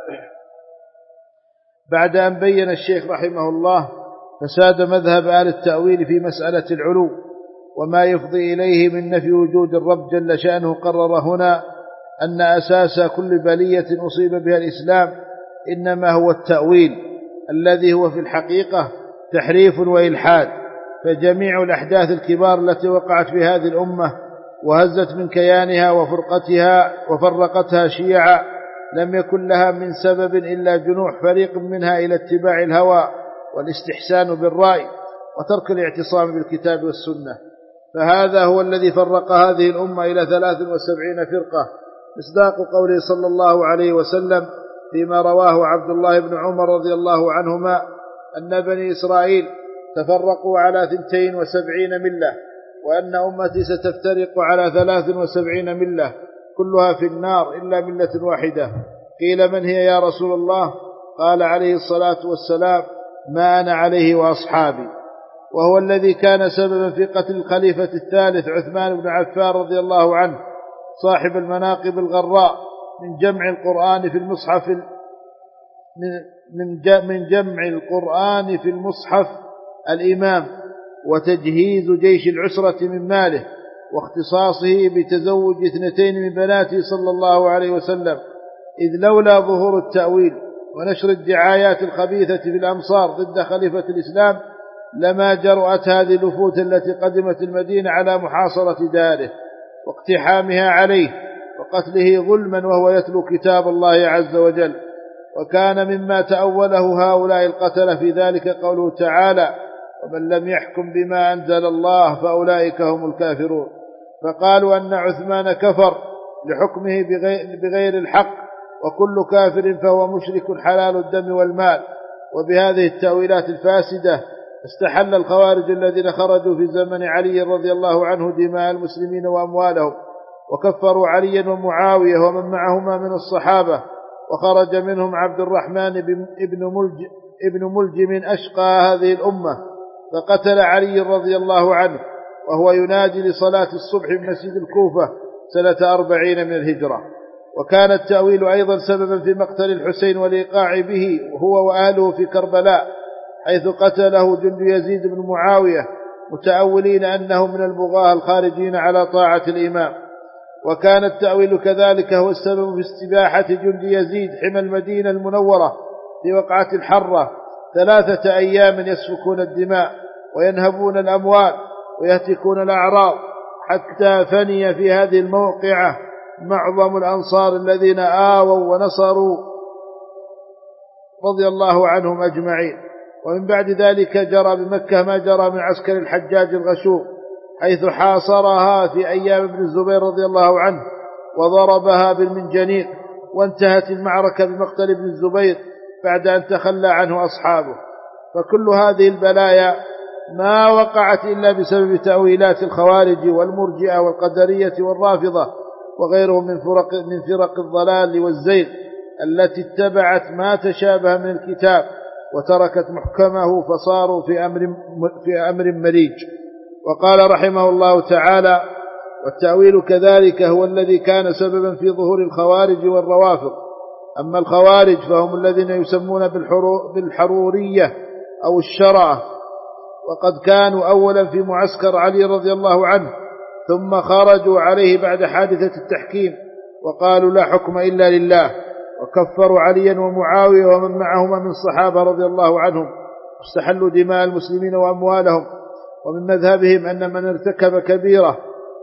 بعد أن بين الشيخ رحمه الله فساد مذهب أهل التأويل في مسألة العلو وما يفضي إليه من نفي وجود الرب جل شأنه، قرر هنا أن أساس كل بلية أصيب بها الإسلام إنما هو التأويل الذي هو في الحقيقة تحريف وإلحاد. فجميع الأحداث الكبار التي وقعت في هذه الأمة وهزت من كيانها وفرقتها شيعا لم يكن لها من سبب إلا جنوح فريق منها إلى اتباع الهوى والاستحسان بالرأي وترك الاعتصام بالكتاب والسنة. فهذا هو الذي فرق هذه الأمة إلى 73 فرقة، مصداق قوله صلى الله عليه وسلم فيما رواه عبد الله بن عمر رضي الله عنهما أن بني إسرائيل تفرقوا على 72 ملة، وأن أمتي ستفترق على 73 ملة كلها في النار إلا ملة واحدة. قيل: من هي يا رسول الله؟ قال عليه الصلاة والسلام: ما أنا عليه وأصحابي. وهو الذي كان سببا في قتل الخليفة الثالث عثمان بن عفان رضي الله عنه صاحب المناقب الغراء من جمع القرآن في المصحف الإمام، وتجهيز جيش العسرة من ماله، واختصاصه بتزوج 2 من بناته صلى الله عليه وسلم، إذ لولا ظهور التأويل ونشر الدعايات الخبيثة في الأمصار ضد خليفة الإسلام لما جرأت هذه الوفود التي قدمت المدينة على محاصرة داره واقتحامها عليه وقتله ظلما وهو يتلو كتاب الله عز وجل. وكان مما تأوله هؤلاء القتلة في ذلك قوله تعالى: ومن لم يحكم بما أنزل الله فأولئك هم الكافرون. فقالوا أن عثمان كفر لحكمه بغير الحق، وكل كافر فهو مشرك حلال الدم والمال. وبهذه التأويلات الفاسدة استحل الخوارج الذين خرجوا في زمن علي رضي الله عنه دماء المسلمين وأموالهم، وكفروا عليا ومعاوية ومن معهما من الصحابة، وخرج منهم عبد الرحمن ابن ملجم أشقى هذه الأمة، فقتل علي رضي الله عنه وهو ينادي لصلاة الصبح في مسجد الكوفة سنة 40 من الهجرة. وكان التأويل أيضا سببا في مقتل الحسين والإيقاع به هو وأهله في كربلاء، حيث قتله جند يزيد بن معاوية متأولين أنه من البغاة الخارجين على طاعة الإمام. وكان التأويل كذلك هو السبب في استباحة جند يزيد حمى المدينة المنورة في وقعة الحرة 3 أيام يسفكون الدماء وينهبون الأموال ويهتكون الأعراض، حتى فني في هذه الموقعة معظم الأنصار الذين آووا ونصروا رضي الله عنهم أجمعين. ومن بعد ذلك جرى بمكة ما جرى من عسكر الحجاج الغشوم، حيث حاصرها في أيام ابن الزبير رضي الله عنه وضربها بالمنجنيق، وانتهت المعركة بمقتل ابن الزبير بعد أن تخلى عنه أصحابه. فكل هذه البلايا ما وقعت إلا بسبب تأويلات الخوارج والمرجئة والقدرية والرافضة وغيرهم من فرق الضلال والزيغ التي اتبعت ما تشابه من الكتاب وتركت محكمه، فصاروا في أمر مريج. وقال رحمه الله تعالى: والتأويل كذلك هو الذي كان سببا في ظهور الخوارج والروافض. أما الخوارج فهم الذين يسمون بالحرورية أو الشرعة، وقد كانوا أولا في معسكر علي رضي الله عنه، ثم خرجوا عليه بعد حادثة التحكيم وقالوا لا حكم إلا لله، وكفروا عليا ومعاوية ومن معهما من الصحابة رضي الله عنهم، واستحلوا دماء المسلمين وأموالهم. ومن مذهبهم أن من ارتكب كبيرة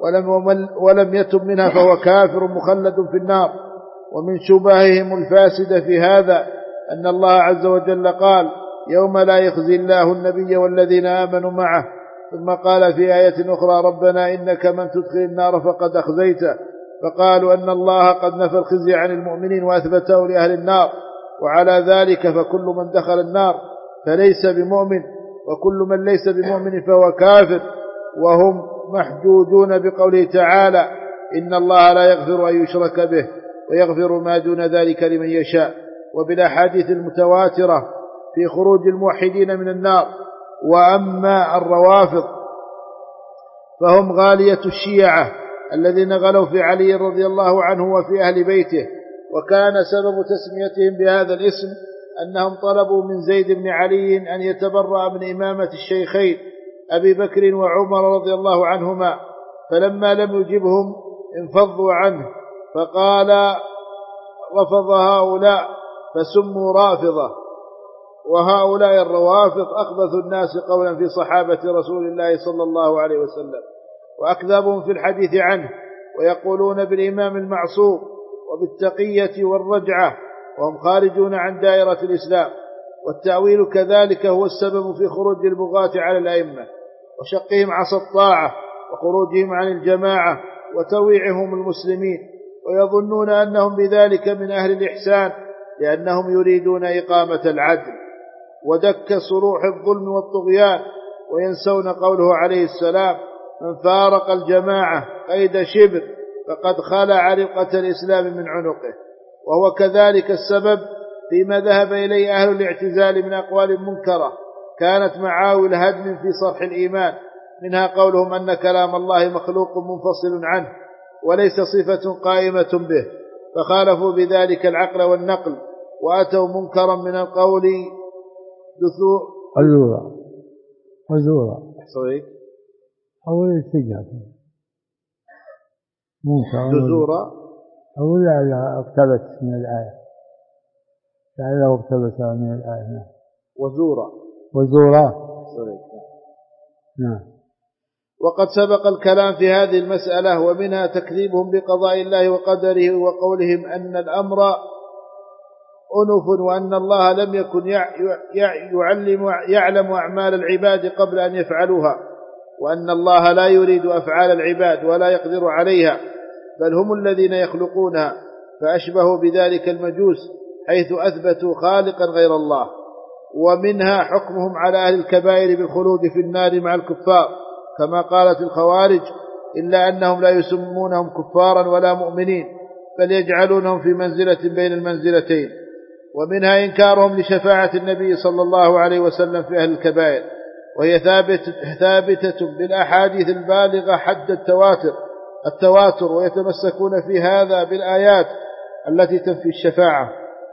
ولم يتب منها فهو كافر مخلد في النار. ومن شبههم الفاسدة في هذا أن الله عز وجل قال يوم لا يخزي الله النبي والذين آمنوا معه، ثم قال في آية أخرى ربنا إنك من تدخل النار فقد أخزيته، فقالوا أن الله قد نفى الخزي عن المؤمنين وأثبته لأهل النار، وعلى ذلك فكل من دخل النار فليس بمؤمن، وكل من ليس بمؤمن فهو كافر، وهم محجوجون بقوله تعالى إن الله لا يغفر أن يشرك به ويغفر ما دون ذلك لمن يشاء، وبالأحاديث المتواترة في خروج الموحدين من النار. وأما الروافض فهم غالية الشيعة الذين غلوا في علي رضي الله عنه وفي أهل بيته، وكان سبب تسميتهم بهذا الاسم أنهم طلبوا من زيد بن علي أن يتبرأ من إمامة الشيخين أبي بكر وعمر رضي الله عنهما، فلما لم يجبهم انفضوا عنه، فقال رفض هؤلاء فسموا رافضة. وهؤلاء الروافض أخبث الناس قولا في صحابة رسول الله صلى الله عليه وسلم، وأكذبهم في الحديث عنه، ويقولون بالإمام المعصوم وبالتقية والرجعة، وهم خارجون عن دائرة الإسلام. والتأويل كذلك هو السبب في خروج البغاة على الأئمة وشقهم عصا الطاعة وخروجهم عن الجماعة وتويعهم المسلمين، ويظنون أنهم بذلك من أهل الإحسان لأنهم يريدون إقامة العدل ودك صروح الظلم والطغيان، وينسون قوله عليه السلام من فارق الجماعة قيد شبر فقد خلع رقة الإسلام من عنقه. وهو كذلك السبب فيما ذهب إليه أهل الاعتزال من أقوال منكرة كانت معاول هدم في صرح الإيمان، منها قولهم أن كلام الله مخلوق منفصل عنه وليس صفة قائمة به، فخالفوا بذلك العقل والنقل، وأتوا منكرا من القول وزورا أول السجاد جزورا أول اقتبس من الآية، لعله اقتبس من الآية. وزورا نعم. وقد سبق الكلام في هذه المسألة، ومنها تكذيبهم بقضاء الله وقدره، وقولهم أن الأمر أنف، وأن الله لم يكن يعلم أعمال العباد قبل أن يفعلوها، وأن الله لا يريد أفعال العباد ولا يقدر عليها، بل هم الذين يخلقونها، فأشبهوا بذلك المجوس حيث أثبتوا خالقا غير الله. ومنها حكمهم على أهل الكبائر بالخلود في النار مع الكفار كما قالت الخوارج، إلا أنهم لا يسمونهم كفارا ولا مؤمنين، بل يجعلونهم في منزلة بين المنزلتين. ومنها إنكارهم لشفاعة النبي صلى الله عليه وسلم في أهل الكبائر، وهي ثابتة بالأحاديث البالغة حد التواتر، ويتمسكون في هذا بالآيات التي تنفي الشفاعة،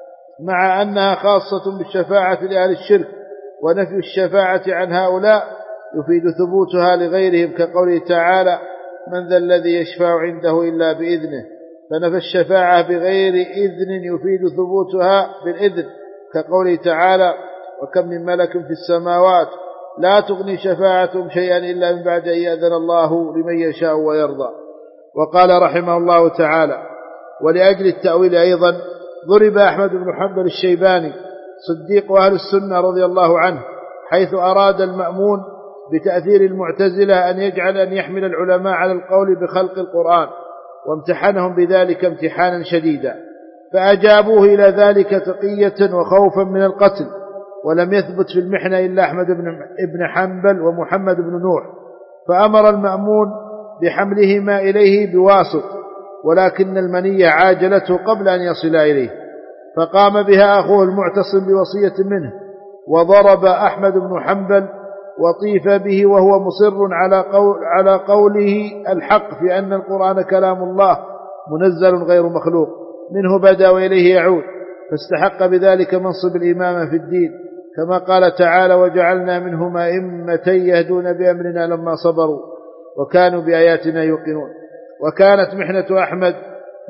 مع أنها خاصة بالشفاعة لأهل الشرك، ونفي الشفاعة عن هؤلاء يفيد ثبوتها لغيرهم، كقوله تعالى من ذا الذي يشفع عنده إلا بإذنه، فنفى الشفاعة بغير إذن يفيد ثبوتها بالإذن، كقوله تعالى وكم من ملك في السماوات لا تغني شفاعتهم شيئا إلا من بعد أن يأذن الله لمن يشاء ويرضى. وقال رحمه الله تعالى ولأجل التأويل أيضا ضرب أحمد بن حنبل الشيباني صديق أهل السنة رضي الله عنه، حيث أراد المأمون بتأثير المعتزلة أن يحمل العلماء على القول بخلق القرآن، وامتحنهم بذلك امتحانا شديدا، فأجابوه إلى ذلك تقية وخوفا من القتل. ولم يثبت في المحنة إلا أحمد بن حنبل ومحمد بن نوح، فأمر المأمون بحملهما إليه بواسط، ولكن المنية عاجلته قبل أن يصل إليه، فقام بها أخوه المعتصم بوصية منه، وضرب أحمد بن حنبل وطيف به وهو مصر على قوله الحق في أن القرآن كلام الله منزل غير مخلوق، منه بدأ وإليه يعود، فاستحق بذلك منصب الإمامة في الدين، كما قال تعالى وجعلنا منهم أئمة يهدون بأمرنا لما صبروا وكانوا بآياتنا يوقنون. وكانت محنة أحمد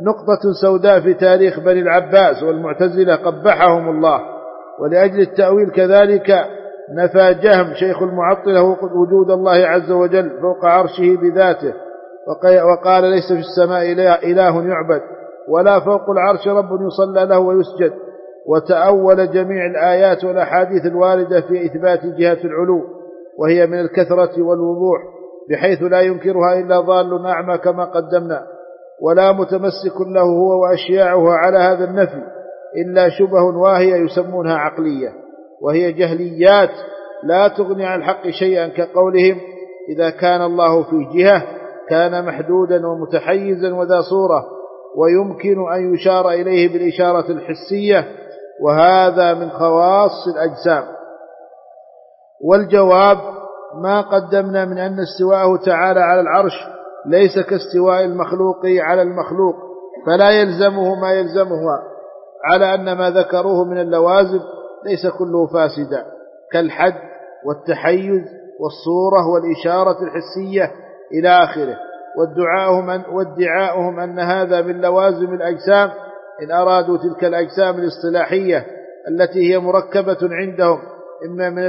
نقطة سوداء في تاريخ بني العباس والمعتزلة قبحهم الله. ولأجل التأويل كذلك نفى جهم شيخ المعطلة وجود الله عز وجل فوق عرشه بذاته، وقال ليس في السماء إله يعبد ولا فوق العرش رب يصلى له ويسجد. وتأول جميع الآيات والأحاديث الواردة في إثبات جهة العلو، وهي من الكثرة والوضوح بحيث لا ينكرها إلا ضال أعمى كما قدمنا، ولا متمسك له هو وأشياعه على هذا النفي إلا شبه واهية يسمونها عقلية، وهي جهليات لا تغني عن الحق شيئا، كقولهم إذا كان الله في جهة كان محدودا ومتحيزا وذا صورة، ويمكن أن يشار إليه بالإشارة الحسية، وهذا من خواص الأجسام. والجواب ما قدمنا من أن استواءه تعالى على العرش ليس كاستواء المخلوق على المخلوق، فلا يلزمه ما يلزمه، على أن ما ذكروه من اللوازم ليس كله فاسدا، كالحد والتحيز والصورة والإشارة الحسية إلى آخره. وادعاؤهم أن هذا من لوازم الأجسام إن أرادوا تلك الأجسام الاصطلاحية التي هي مركبة عندهم إما من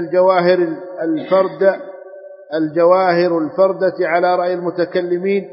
الجواهر الفردة على رأي المتكلمين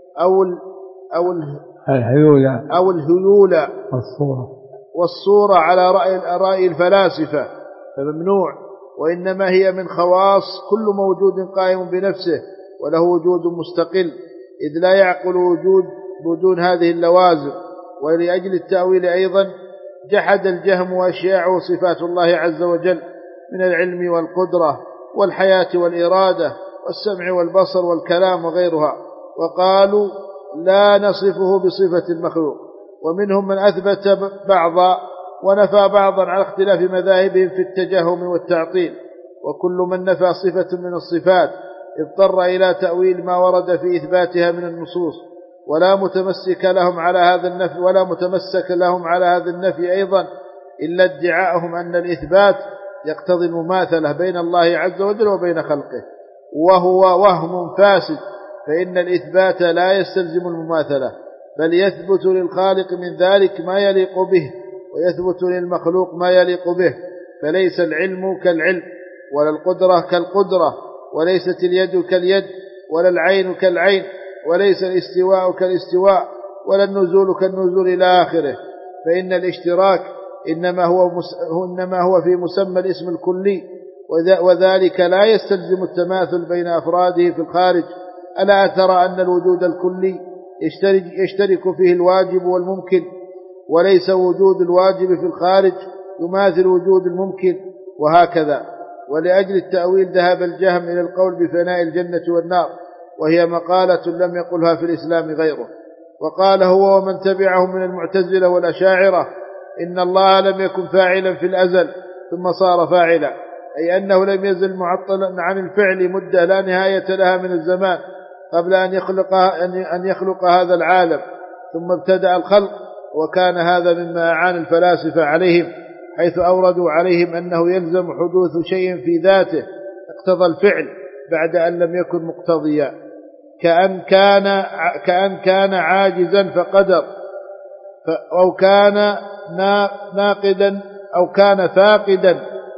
أو الهيولة والصورة على رأي الفلاسفة، فممنوع. وإنما هي من خواص كل موجود قائم بنفسه وله وجود مستقل، إذ لا يعقل وجود بدون هذه اللوازم. ولأجل التأويل أيضا جحد الجهم وأشياعه صفات الله عز وجل من العلم والقدرة والحياة والإرادة والسمع والبصر والكلام وغيرها، وقالوا لا نصفه بصفة المخلوق. ومنهم من أثبت بعضا ونفى بعضا على اختلاف مذاهبهم في التجهم والتعطيل. وكل من نفى صفة من الصفات اضطر إلى تأويل ما ورد في إثباتها من النصوص، ولا متمسك لهم على هذا النفي أيضا إلا ادعاءهم أن الإثبات يقتضي المماثلة بين الله عز وجل وبين خلقه، وهو وهم فاسد، فإن الإثبات لا يستلزم المماثلة، بل يثبت للخالق من ذلك ما يليق به، ويثبت للمخلوق ما يليق به. فليس العلم كالعلم، ولا القدرة كالقدرة، وليست اليد كاليد، ولا العين كالعين، وليس الاستواء كالاستواء، ولا النزول كالنزول إلى آخره. فإن الاشتراك إنما هو في مسمى الاسم الكلي، وذلك لا يستلزم التماثل بين أفراده في الخارج. ألا ترى أن الوجود الكلي يشترك فيه الواجب والممكن، وليس وجود الواجب في الخارج يماثل وجود الممكن، وهكذا. ولأجل التأويل ذهب الجهم إلى القول بفناء الجنة والنار، وهي مقالة لم يقلها في الإسلام غيره. وقال هو ومن تبعه من المعتزلة والأشاعرة إن الله لم يكن فاعلا في الأزل ثم صار فاعلا، أي أنه لم يزل معطلا عن الفعل مدة لا نهاية لها من الزمان قبل أن يخلق هذا العالم، ثم ابتدأ الخلق. وكان هذا مما أعان الفلاسفة عليهم، حيث أوردوا عليهم أنه يلزم حدوث شيء في ذاته اقتضى الفعل بعد أن لم يكن مقتضيا، كأن كان عاجزا فقدر، أو كان ناقدا، أو كان فاقدا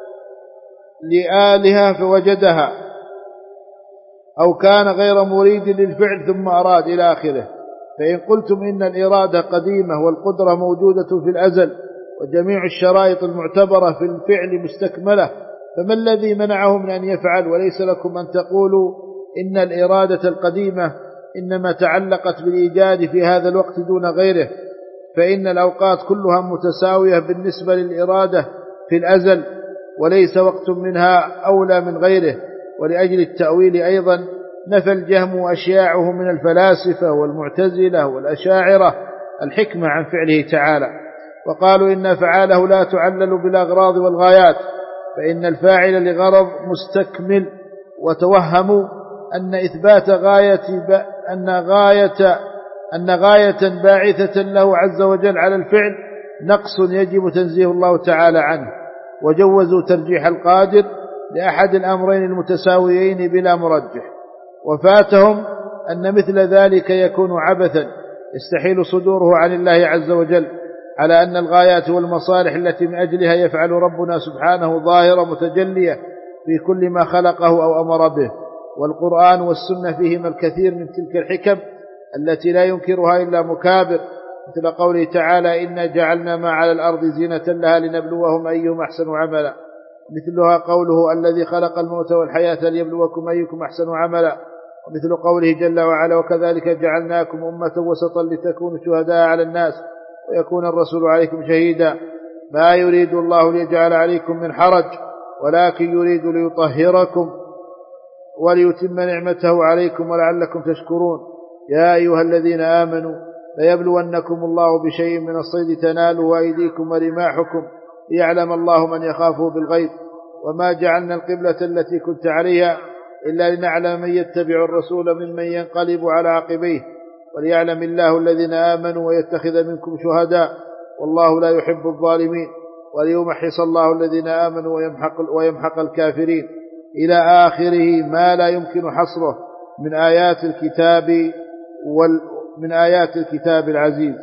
لآلهة فوجدها، أو كان غير مريد للفعل ثم أراد إلى آخره. فإن قلتم إن الإرادة قديمة والقدرة موجودة في الأزل وجميع الشرائط المعتبرة في الفعل مستكملة، فما الذي منعه من أن يفعل؟ وليس لكم أن تقولوا إن الإرادة القديمة إنما تعلقت بالإيجاد في هذا الوقت دون غيره، فإن الأوقات كلها متساوية بالنسبة للإرادة في الأزل، وليس وقت منها أولى من غيره. ولأجل التأويل أيضا نفى الجهم وأشياعه من الفلاسفة والمعتزلة والأشاعرة الحكمة عن فعله تعالى، وقالوا إن أفعاله لا تعلل بالأغراض والغايات، فإن الفاعل لغرض مستكمل. وتوهموا أن إثبات أن غاية باعثة له عز وجل على الفعل نقص يجب تنزيه الله تعالى عنه، وجوزوا ترجيح القادر لأحد الأمرين المتساويين بلا مرجح. وفاتهم أن مثل ذلك يكون عبثا يستحيل صدوره عن الله عز وجل، على أن الغايات والمصالح التي من أجلها يفعل ربنا سبحانه ظاهرة متجلية في كل ما خلقه أو أمر به. والقرآن والسنة فيهما الكثير من تلك الحكم التي لا ينكرها إلا مكابر، مثل قوله تعالى: إنا جعلنا ما على الأرض زينة لها لنبلوهم أيهم أحسن عملا. مثلها قوله: الذي خلق الموت والحياة ليبلوكم أيكم أحسن عملا. ومثل قوله جل وعلا: وكذلك جعلناكم أمة وسطا لتكونوا شهداء على الناس ويكون الرسول عليكم شهيدا. ما يريد الله ليجعل عليكم من حرج، ولكن يريد ليطهركم وليتم نعمته عليكم ولعلكم تشكرون. يا أيها الذين آمنوا ليبلونكم الله بشيء من الصيد تناله أيديكم ورماحكم ليعلم الله من يخافه بالغيب. وما جعلنا القبلة التي كنت عليها إلا لنعلم من يتبع الرسول ممن ينقلب على عقبيه، وليعلم الله الذين آمنوا ويتخذ منكم شهداء، والله لا يحب الظالمين، وليمحص الله الذين آمنوا ويمحق الكافرين، إلى آخره، ما لا يمكن حصره من آيات الكتاب العزيز.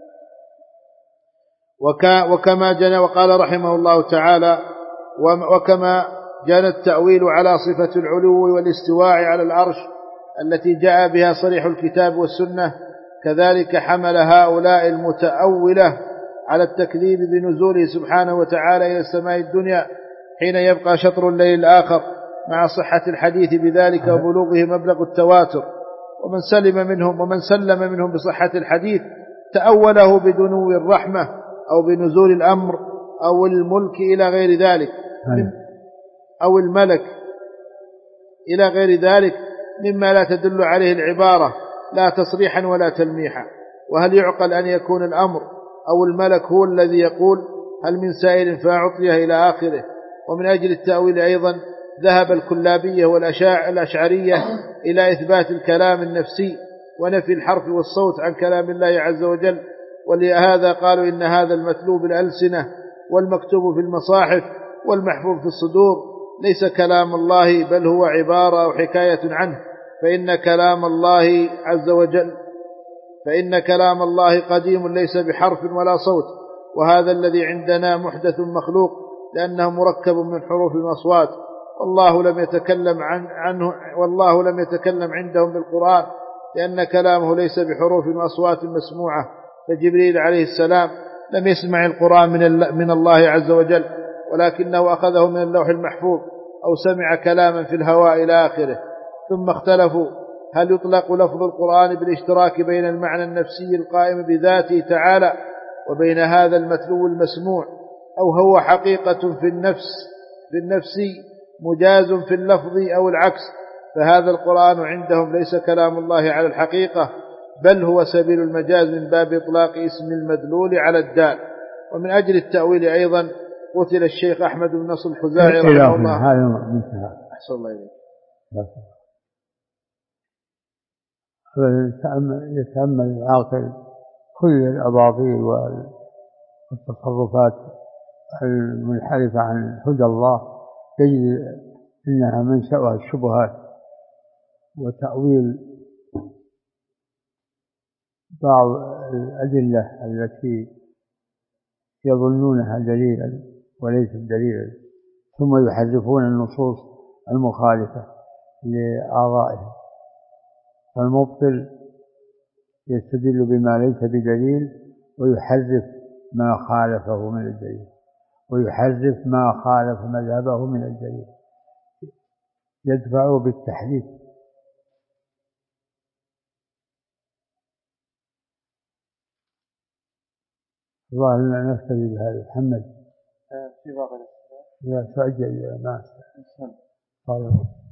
وكما جنى، وقال رحمه الله تعالى: وكما جنى التأويل على صفة العلو والاستواء على العرش التي جاء بها صريح الكتاب والسنة، كذلك حمل هؤلاء المتأولة على التكذيب بنزوله سبحانه وتعالى إلى السماء الدنيا حين يبقى شطر الليل الآخر، مع صحة الحديث بذلك وبلوغه مبلغ التواتر. ومن سلم منهم بصحة الحديث تأوله بدنو الرحمة أو بنزول الأمر أو الملك إلى غير ذلك، أو الملك إلى غير ذلك، مما لا تدل عليه العبارة لا تصريحا ولا تلميحا. وهل يعقل أن يكون الأمر أو الملك هو الذي يقول: هل من سائل فأعطيه إلى آخره؟ ومن أجل التأويل أيضا ذهب الكلابية والأشعرية إلى إثبات الكلام النفسي ونفي الحرف والصوت عن كلام الله عز وجل. ولهذا قالوا إن هذا المتلو بالألسنة والمكتوب في المصاحف والمحفوظ في الصدور ليس كلام الله، بل هو عبارة أو حكاية عنه، فإن كلام الله قديم ليس بحرف ولا صوت، وهذا الذي عندنا محدث مخلوق، لأنه مركب من حروف وأصوات، والله لم يتكلم عندهم بالقرآن، لأن كلامه ليس بحروف وأصوات مسموعة. فجبريل عليه السلام لم يسمع القرآن من الله عز وجل، ولكنه أخذه من اللوح المحفوظ، أو سمع كلاما في الهواء إلى آخره. ثم اختلفوا: هل يطلق لفظ القرآن بالاشتراك بين المعنى النفسي القائم بذاته تعالى وبين هذا المتلو المسموع، أو هو حقيقة في النفس مجاز في اللفظ، أو العكس؟ فهذا القرآن عندهم ليس كلام الله على الحقيقة، بل هو سبيل المجاز من باب إطلاق اسم المدلول على الدال. ومن أجل التأويل أيضا قتل الشيخ أحمد بن نصر الخزاعي رحمه الله. أحسن الله إليك. يتأمل العاقل كل الأباطيل والتصرفات المنحرفة عن هدى الله، يجد إنها منشأها الشبهات وتأويل بعض الأدلة التي يظنونها دليلا وليست دليلا، ثم يحرفون النصوص المخالفة لآرائهم. فالمبطل يستدل بما ليس بدليل ويحرف ما خالفه من الدليل، ويحرف ما خالف مذهبه من الدليل، يدفعه بالتحريف. الله لنا نستفيد بهذا. محمد في باقي لا تعجل يا ناس.